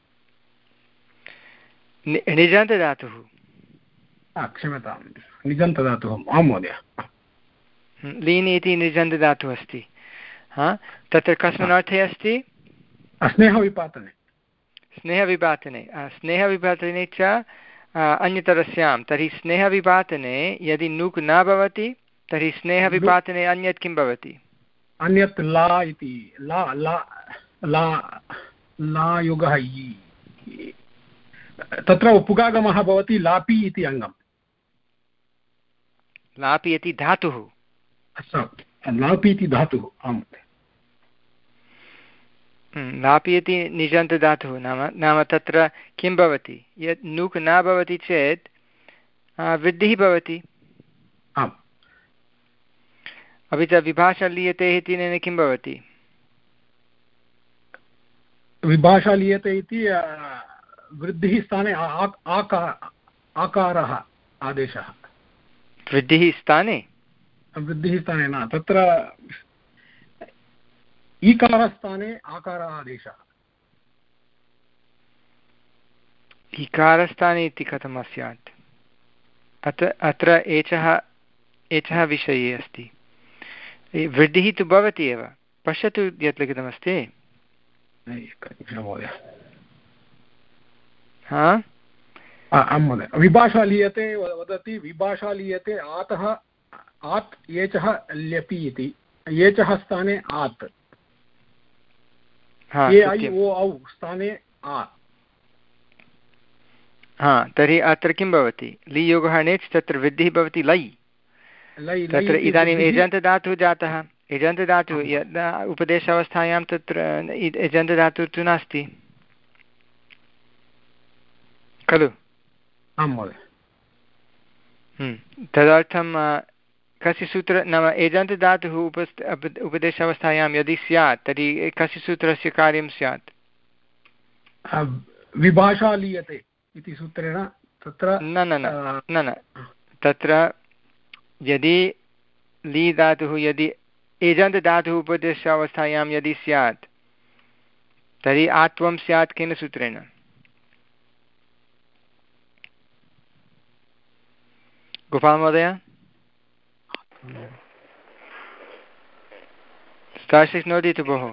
निजन्तधातुः क्षम्यतां निजन्तधातुः आं महोदय लीनि इति निजन्तधातुः अस्ति हा तत्र कस्मिन् अर्थे अस्ति स्नेहविपातने स्नेहविपातने स्नेहविपातने च अन्यतरस्यां तर्हि स्नेहविपातने यदि नुक् न भवति तर्हि स्नेहविपातने अन्यत् किं भवति अन्यत् ला इति ला ला ला ला युगः इ तत्र उपगागमः भवति लापि इति अङ्गम् लापि इति धातुः लापि इति धातुः आम् लापि इति निजन्तधातुः नाम नाम तत्र किं भवति यत् नुक् न भवति चेत् वृद्धिः भवति आम् अपि च विभाषा लीयते इत्यनेन किं भवति विभाषा लीयते इति वृद्धिः स्थाने आकारः आदेशः वृद्धिः स्थाने वृद्धिः स्थाने न तत्र ईकारस्थाने आकार आदेशः ईकारस्थाने इति कथं स्यात् अत्र अत्र एषः एषः विषये अस्ति वृद्धिः तु भवति एव पश्यतु यत् लिखितमस्ति हा आं महोदय विभाषा लीयते वदति विभाषा लीयते आतः आत् एचः ल्यपि इति एचः स्थाने आत् ए ऐ ओ औ स्थाने आ हा तर्हि अत्र किं भवति लियोगः णेच् तत्र वृद्धिः भवति लै तत्र इदानीम् एजन्तधातुः जातः एजन्तधातुः यदा उपदेशावस्थायां तत्र एजन्तधातुः तु नास्ति खलु आं महोदय तदर्थं कस्य सूत्र नाम एजन्तधातुः उपस् उपदेशावस्थायां यदि स्यात् तर्हि कस्य सूत्रस्य कार्यं स्यात् विभाषा लीयते इति सूत्रेण तत्र न न न न न तत्र यदि ली धातुः यदि एजन्तधातुः उपदेशावस्थायां यदि स्यात् तर्हि आत्वं स्यात् केन सूत्रेण गोपालमहोदय स्टार् सिक्स् नोदतु भोः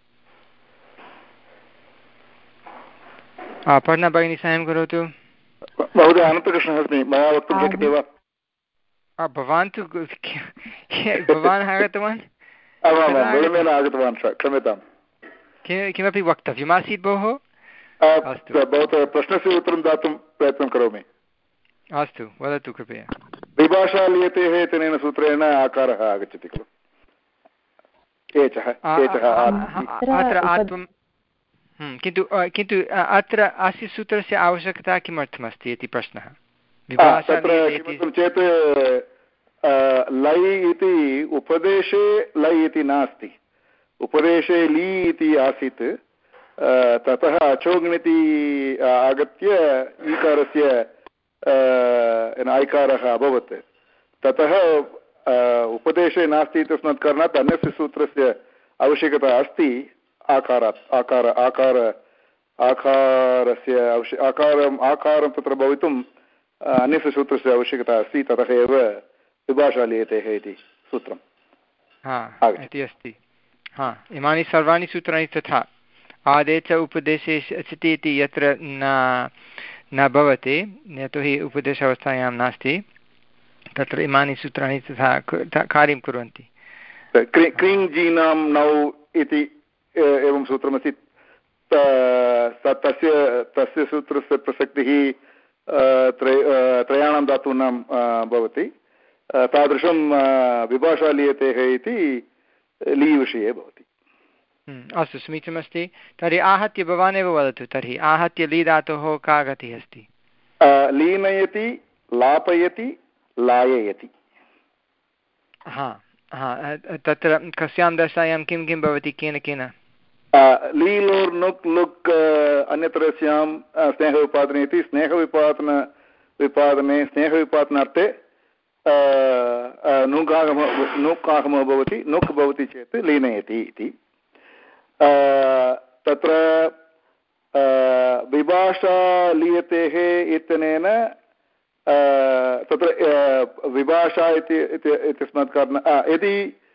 पर्णा भगिनी साहाय्यं करोतु महोदय अनन्तकृष्णः अस्मि मया वक्तुं शक्यते वा भवान् तु भवान् आगतवान् विलम्बेन आगतवान् क्षम्यताम् किमपि वक्तव्यमासीत् भोः भवतः प्रश्नस्य उत्तरं दातुं प्रयत्नं करोमि अस्तु वदतु कृपया विभाषा लीयतेः इत्यनेन सूत्रेण आकारः आगच्छति खलु एचः अत्र आत्वं किन्तु किन्तु अत्र अस्य सूत्रस्य आवश्यकता किमर्थमस्ति इति प्रश्नः किमर्थं चेत् लै इति उपदेशे लै इति नास्ति उपदेशे ली इति आसीत् ततः अचोगणिति आगत्य ईकारस्य ऐकारः अभवत् ततः उपदेशे नास्ति तस्मात् कारणात् अन्यस्य सूत्रस्य आवश्यकता अस्ति आकारात् आकार आकार आकारस्य आवश्य आकारम् आकारं तत्र भवितुम् अन्यस्य सूत्रस्य आवश्यकता अस्ति ततः एव विभाषा लीयतेः इति सूत्रम् इति अस्ति हा इमानि सर्वाणि सूत्राणि तथा आदेश उपदेशे सति इति यत्र न न भवति यतोहि उपदेशावस्थायां नास्ति तत्र इमानि सूत्राणि तथा कार्यं कुर्वन्ति क्रीङ् जीनां नौ इति एवं सूत्रमस्ति तस्य तस्य सूत्रस्य प्रसक्तिः त्रयाणां धातूनां भवति तादृशं विभाषा लीयतेः इति ली विषये भवति अस्तु समीचीनमस्ति तर्हि आहत्य भवान् एव वदतु तर्हि आहत्य ली धातोः का गतिः अस्ति लीनयति लापयति लाययति हा हा तत्र कस्यां दशायां किं किं भवति केन केन लीलोर् नुक् लुक् अन्यतरस्यां स्नेहविपादने इति स्नेहविपादन विपादने स्नेहविपादनार्थे नुगागमः नुक् आगमः भवति नुक् भवति चेत् लीनयति इति तत्र विभाषा लीयतेः इत्यनेन तत्र विभाषा इत्यस्मात् कारणात् यदि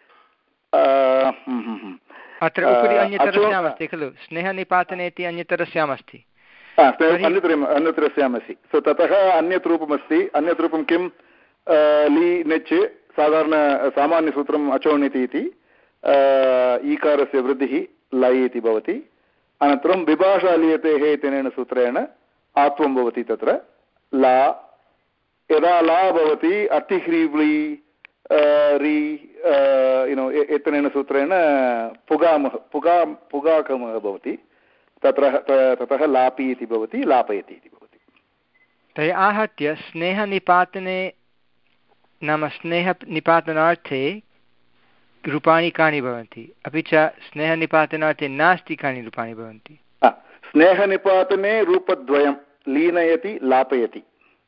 अत्र उपरि अन्यतरस्यामस्ति खलु स्नेहनिपातने इति अन्यतरस्यामस्ति अन्यतरम् अन्यतरस्यामस्ति सो ततः अन्यत् रूपमस्ति अन्यत् रूपं किं लि नेच् साधारण सामान्यसूत्रम् अचोणिति इति ईकारस्य वृद्धिः लै इति भवति अनन्तरं विभाषा लीयतेः इत्यनेन सूत्रेण आत्वं भवति तत्र ला यदा ला भवति अतिह्रीव्ली रि युनो एतनेन सूत्रेण पुगामः पुगा पुगाकमः भवति तत्र ततः लापि इति भवति लापयति इति भवति तर्हि आहत्य स्नेहनिपातने नाम स्नेहनिपातनार्थे रूपाणि कानि भवन्ति अपि च स्नेहनिपातनार्थे नास्ति कानि रूपाणि भवन्ति स्नेहनिपातने रूपद्वयं लीनयति लापयति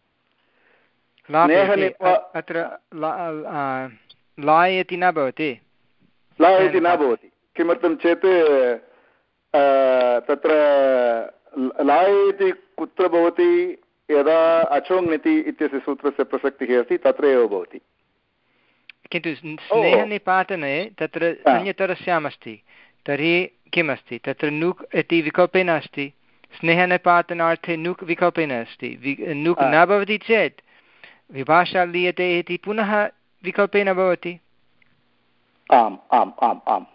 अत्र लायति न भवति लायति न भवति किमर्थं चेत् तत्र लायति कुत्र भवति यदा अचोङ्निति इत्यस्य सूत्रस्य प्रसक्तिः अस्ति तत्र एव भवति किन्तु स्नेहनिपातने तत्र अन्यतरस्यामस्ति तर्हि किमस्ति तत्र नुक् इति विकल्पेन अस्ति स्नेहनिपातनार्थे नुक् विकल्पेन अस्ति नुक् न भवति चेत् विभाषा लीयते इति पुनः विकल्पेन भवति आम् आम् आम् आम्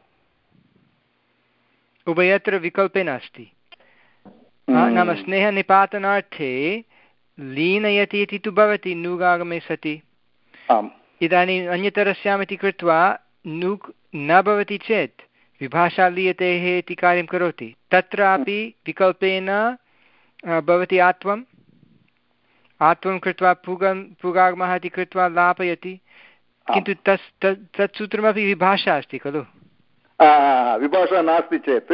उभयत्र विकल्पेन अस्ति नाम स्नेहनिपातनार्थे लीनयति इति तु भवति नुगागमे सति इदानीम् अन्यतरस्याम् इति कृत्वा नुक् न भवति चेत् विभाषा लीयते इति कार्यं करोति तत्रापि विकल्पेन भवति आत्वम् आत्वं कृत्वा पुगं पुगागमः इति कृत्वा लापयति किन्तु तस् तत् सूत्रमपि विभाषा अस्ति खलु विभाषा नास्ति चेत्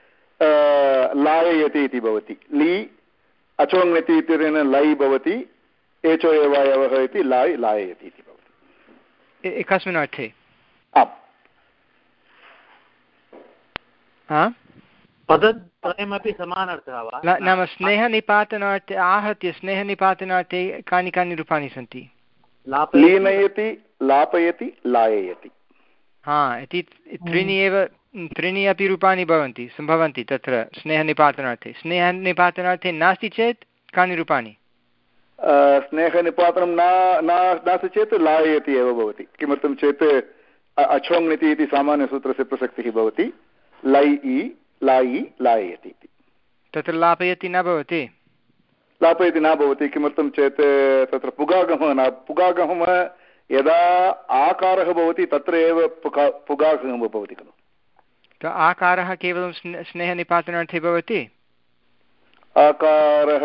लाययति इति भवति लि अचोङ्निति इत्यनेन लै भवति एचो एवायवः इति लाय् लाययति इति भवति कस्मिन् अर्थे आम् पदत्रयमपि समानार्थः वा नाम स्नेहनिपातनार्थे आहत्य स्नेहनिपातनार्थे कानि कानि रूपाणि सन्ति लीनयति लापयति लाययति हा इति त्रीणि एव त्रीणि अपि रूपाणि भवन्ति सम्भवन्ति तत्र स्नेहनिपातनार्थे स्नेहनिपातनार्थे नास्ति चेत् कानि रूपाणि स्नेहनिपातनं नास्ति चेत् लाययति एव भवति किमर्थं चेत् अचोङ्निति इति सामान्यसूत्रस्य प्रसक्तिः भवति लै इ लायि लाययति इति तत्र लापयति न भवति लापयति न भवति किमर्थं चेत् तत्र पुगागमः न पुगागमः यदा आकारः भवति तत्र एव पुगा पुगागमः भवति खलु आकारः केवलं स्नेहनिपातनार्थे भवति आकारः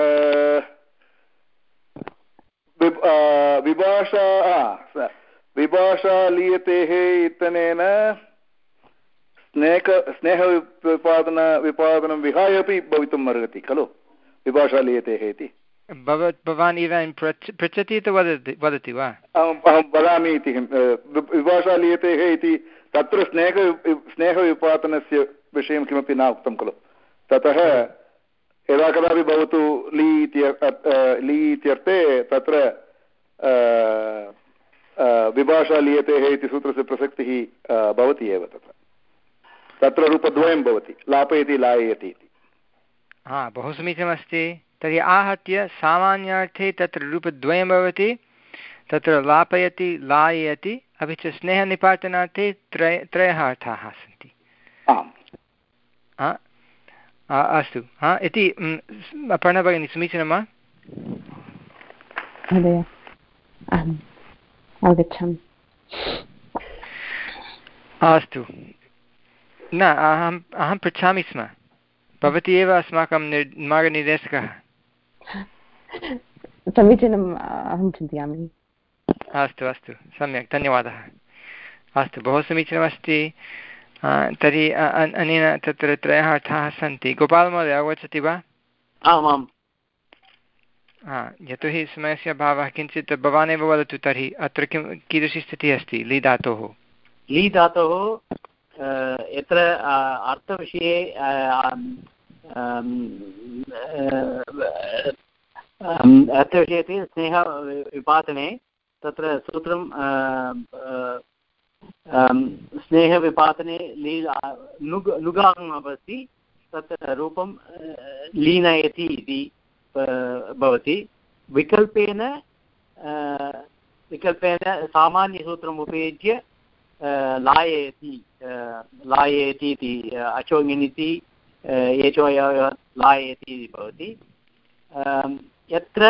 विभाषा विभाषा लीयतेः इत्यनेन स्नेह स्नेहविपादन विपादनं विहाय अपि भवितुम् अर्हति खलु विभाषा लीयतेः इति भवान् इदानीं पृच्छति तु वदति वदति वा अहं वदामि इति विभाषा लीयतेः इति तत्र स्नेह स्नेहविपातनस्य विषयं किमपि न उक्तं खलु ततः यदा कदापि भवतु लि लि इत्यर्थे तत्र विभाषा लीयतेः इति सूत्रस्य प्रसक्तिः भवति एव तत्र तत्र रूपद्वयं भवति लापयति लाययति इति हा बहु समीचीनमस्ति तर्हि आहत्य सामान्यार्थे तत्र रूपद्वयं भवति तत्र लापयति लाययति अपि च स्नेहनिपातनार्थे त्रय त्रयः अर्थाः सन्ति आम् अस्तु हा इति अपर्णा भगिनी समीचीनं वा महोदय आगच्छामि अस्तु न अहम् अहं पृच्छामि स्म भवती एव अस्माकं निर् मार्गनिर्देशकः समीचीनम् अहं चिन्तयामि अस्तु अस्तु सम्यक् धन्यवादः अस्तु, बहु समीचीनमस्ति। तर्हि अनेन तत्र त्रयः अर्थाः सन्ति। गोपालमहोदय अवगच्छति वा? आमाम्। हा, यतोहि समयस्य अभावः, किञ्चित् भवानेव वदतु तर्हि अत्र किं कीदृशी स्थितिः अस्ति ली धातोः? ली धातोः यत्र अर्थविषये अर्थविषये स्नेहविपातने तत्र सूत्रं स्नेहविपातने ली नुग् नुगागमः भवति, तत् रूपं लीनयति इति भवति। विकल्पेन विकल्पेन सामान्यसूत्रम् उपयुज्य लाययति लाययति इति अचोङिनिति एचोय लाययति इति भवति। यत्र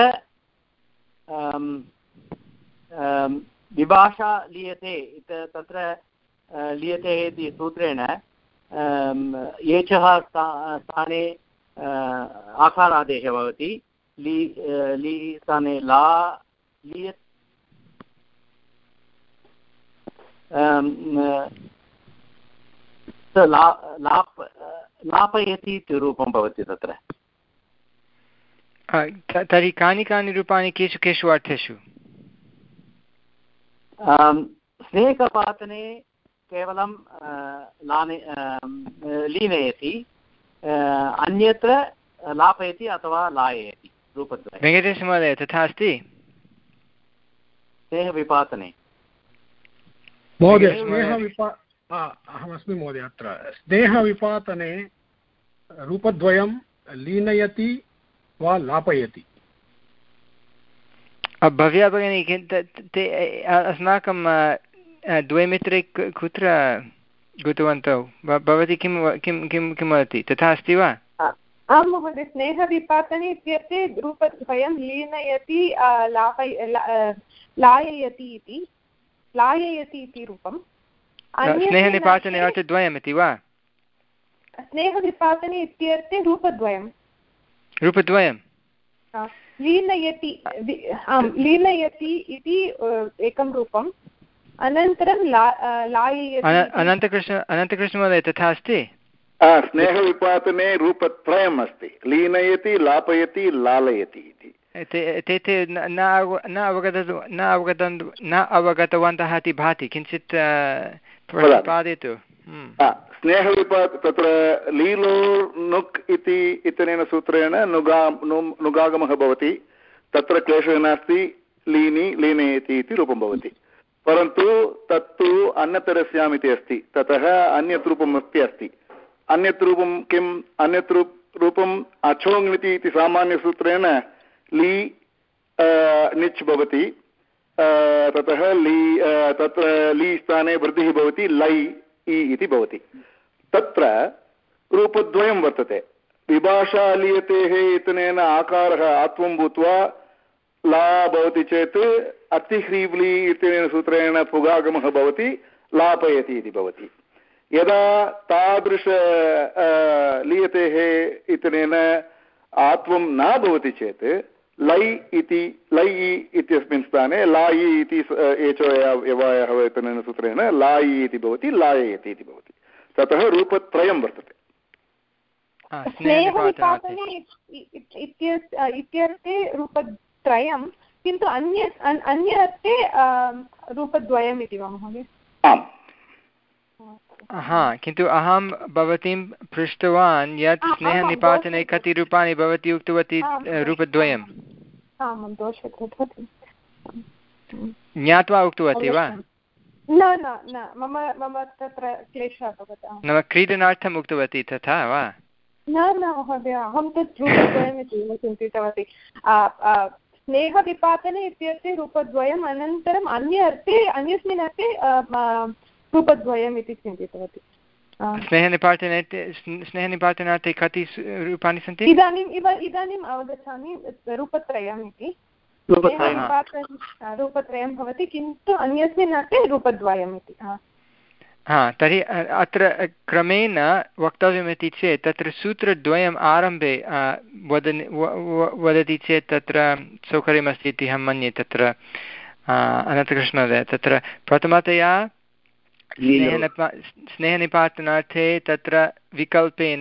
विभाषा लीयते तत्र लीयते इति सूत्रेण एचः स्थाने आकारादेशः भवति। ली ली स्थाने ला लीय लाप लापयति इति रूपं भवति तत्र। तर्हि कानि कानि रूपाणि केषु केषु अर्थेषु? स्नेहपातने केवलं लाने लीनयति, अन्यत्र लापयति अथवा लाययति रूपद्वयं। वेङ्कटेशमहोदय तथा अस्ति? स्नेहविपातने महोदय स्नेहविपा अहमस्मि महोदय। अत्र स्नेहविपातने रूपद्वयं लीनयति वा लापयति। भव्या भगिनी, ते अस्माकं द्वे मित्रे कुत्र गतवन्तौ? भवती किं किं किं किं वदति? तथा अस्ति वा? आं महोदय, स्नेहविपातने इत्यर्थे रूपद्वयं लीनयति लापय लाययति इति लाययति इति रूपं। स्नेहनिपातने अर्थद्वयम् इति वा? स्नेहविपातने इत्यर्थे रूपद्वयं रूपद्वयं लीनयति आं लीनयति इति एकं रूपम्, अनन्तरं लाययति। अनन्तकृष्ण अनन्तकृष्णमहोदय तथा अस्ति? स्नेहविपातने रूपत्रयम् अस्ति, लीनयति लापयति लालयति इति। ते ते न अवगत न अवगत न अवगतवन्तः इति भाति, किञ्चित् प्रतिपादयतु। स्नेहविपात तत्र लीलो नुक् इति इत्यनेन सूत्रेण नुगा नुगागमः भवति, तत्र क्लेशः नास्ति, लीनि लीनयति इति रूपं भवति। परन्तु तत्तु अन्यतरस्याम् इति अस्ति, ततः अन्यत् रूपम् अपि अस्ति। अन्यत् रूपं किम्? अन्यत् रूपम् अचोङ् इति सामान्यसूत्रेण ली निच् भवति, ततः ली तत्र ली स्थाने वृद्धिः भवति, लै इ इति भवति। तत्र रूपद्वयं वर्तते। विभाषा लीयतेः इत्यनेन आकारः आत्वं भूत्वा ला भवति चेत् अतिह्रीव्ली इत्यनेन सूत्रेण पुगागमः भवति, लापयति इति भवति। यदा तादृश लीयतेः इत्यनेन आत्वं न भवति चेत् लै इति लै इत्यस्मिन् स्थाने लायि इति एचो यवायः इत्यनेन सूत्रेण लायि इति भवति, लाययति इति भवति। ततः रूपत्रयं वर्तते। स्नेहविपातने इत्यर्थे रूपत्रयं, किन्तु अन्य अन्य अर्थे रूपद्वयम् इति वा महोदय? आम्। हा, किन्तु अहं भवतीं पृष्टवान् यत् स्नेहनिपातने कति रूपाणि भवती उक्तवती? रूपद्वयं। ज्ञात्वा उक्तवती वा? न न न मम मम तत्र क्लेशः भवतः। नाम क्रीडनार्थम् उक्तवती तथा वा? न न महोदय, अहं तत् रूपद्वयम् इति चिन्तितवती। स्नेहविपातने इत्यर्थे रूपद्वयम्, अनन्तरम् अन्य अर्थे अन्यस्मिन् अर्थे रूपद्वयम् इति चिन्तितवती। स्नेहनिपातने स्नेहनिपातनार्थे कति रूपाणि सन्ति? इदानीम् इव इदानीम् अवगच्छामि, रूपत्रयम् इति रूपत्रयं भवति, किन्तु अन्यस्मिन् अर्थे रूपद्वयम् इति। हा, तर्हि अत्र क्रमेण वक्तव्यमिति चेत् तत्र सूत्रद्वयम् आरम्भे वदन् वदति चेत् तत्र सौकर्यमस्ति इति अहं मन्ये। तत्र अनन्तकृष्णमहोदय, तत्र प्रथमतया स्नेहनिपा स्नेहनिपातनार्थे तत्र विकल्पेन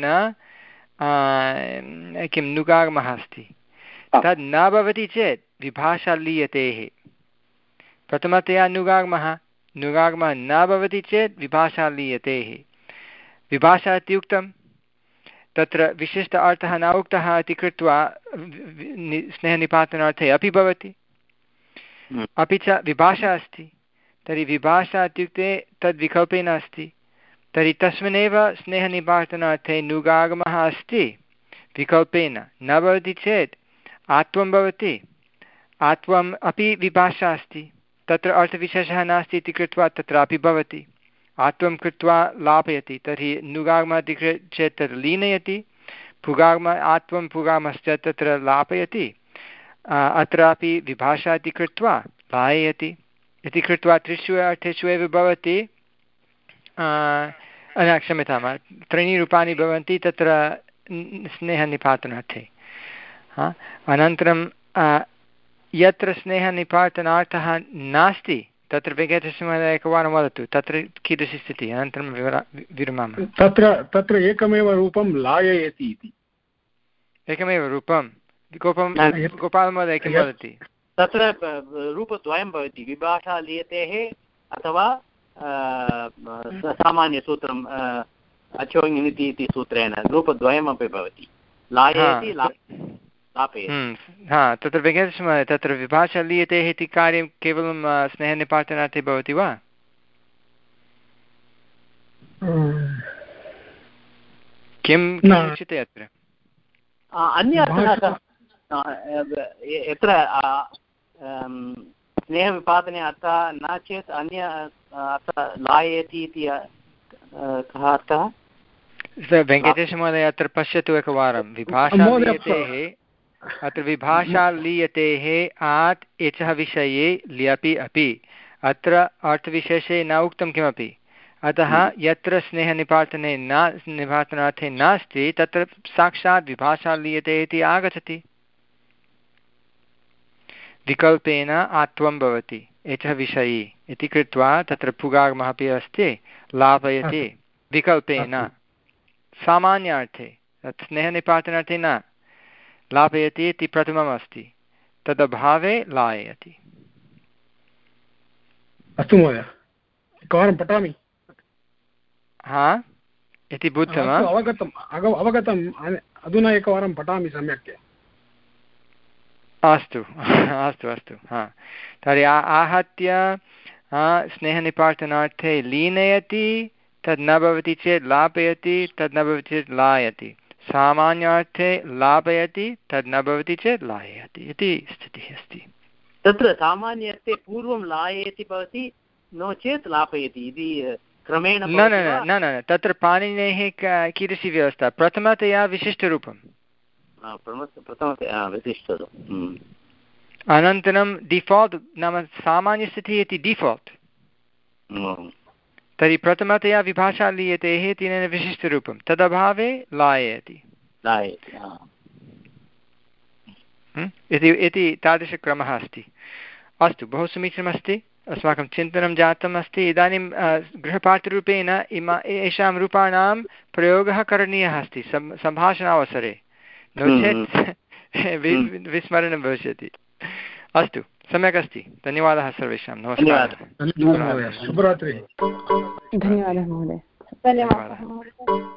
किं नुगागमः अस्ति तद् न भवति चेत् विभाषा लीयतेः प्रथमतया नुगागमः नुगागमः न भवति चेत् विभाषा लीयतेः विभाषा इत्युक्तं तत्र विशिष्ट अर्थः न उक्तः इति कृत्वा स्नेहनिपातनार्थे अपि भवति अपि च विभाषा अस्ति तर्हि विभाषा इत्युक्ते तद् विकल्पेन अस्ति तर्हि तस्मिन्नेव स्नेहनिपातनार्थे नुगागमः अस्ति विकल्पेन न भवति चेत् आत्वं भवति आत्वम् अपि विभाषा अस्ति तत्र अर्थविशेषः नास्ति इति कृत्वा तत्रापि भवति आत्वं कृत्वा लापयति तर्हि नुगागमः इति चेत् तत्र लीनयति पुगागमः आत्वं पुगागमश्च तत्र लापयति अत्रापि विभाषा इति कृत्वा लाययति इति कृत्वा त्रिषु अर्थेषु एव भवति न क्षम्यतां त्रीणि रूपाणि भवन्ति तत्र स्नेहनिपातनार्थे अनन्तरं यत्र स्नेहनिपातनार्थः नास्ति तत्र वेङ्कटेशमहोदय एकवारं वदतु तत्र कीदृशी स्थितिः अनन्तरं विवरा विरमामः तत्र तत्र एकमेव रूपं लाययति इति एकमेव रूपं गोपं गोपालमहोदय किं वदति तत्र रूपद्वयं भवति विभाषा लीयतेः अथवा सामान्यसूत्रं अचोङ्निति इति सूत्रेण रूपद्वयमपि भवति लाययति लापयति हा तत्र वेङ्कटेशमहोदय तत्र विभाषा लीयतेः इति कार्यं केवलं स्नेहनिपातनार्थे भवति वा किं उच्यते अत्र अन्य यत्र स्नेहविपातने अर्थः न चेत् अन्य अर्थः लाययति इति कः अर्थः वेङ्कटेशमहोदय अत्र पश्यतु एकवारं विभाषा लीयतेः अत्र विभाषा लीयतेः आत् एचः विषये ल्यपि अपि अत्र अर्थविशेषे न उक्तं किमपि अतः यत्र स्नेहनिपातने न निपातनार्थे नास्ति तत्र साक्षात् विभाषा लीयते इति आगच्छति विकल्पेन आत्वं भवति एचः विषयी इति कृत्वा तत्र पुगागमः अपि अस्ति लापयति विकल्पेन सामान्यार्थे तत् स्नेहनिपातनार्थे न लापयति इति प्रथमम् अस्ति तदभावे लाययति अस्तु महोदय एकवारं पठामि हा इति बुद्धम् अवगतम् अवगतम् अधुना एकवारं पठामि सम्यक् अस्तु अस्तु अस्तु हा तर्हि आहत्य स्नेहनिपातनार्थे लीनयति तद् न भवति चेत् लापयति तद् न भवति चेत् लायति सामान्यार्थे लापयति तद् न भवति चेत् लाययति इति स्थितिः अस्ति तत्र सामान्यार्थे पूर्वं लाययति भवति नो चेत् लापयति इति क्रमेण न न न न तत्र पाणिनेः कीदृशी व्यवस्था प्रथमतया विशिष्टरूपं प्रथमतया विशिष्टरूपम् अनन्तरं डिफाल्ट् नाम सामान्यस्थितिः इति डिफाल्ट् तर्हि प्रथमतया विभाषा लीयतेः तेन विशिष्टरूपं तदभावे लाययति इति इति तादृशक्रमः अस्ति अस्तु बहु समीचीनमस्ति अस्माकं चिन्तनं जातम् अस्ति इदानीं गृहपाठरूपेण इमा येषां रूपाणां प्रयोगः करणीयः अस्ति सम् सम्भाषणावसरे नो चेत् विस्मरणं भविष्यति अस्तु सम्यक् अस्ति धन्यवादः सर्वेषां नमस्कारः शुभरात्रिः धन्यवादः महोदय धन्यवादः।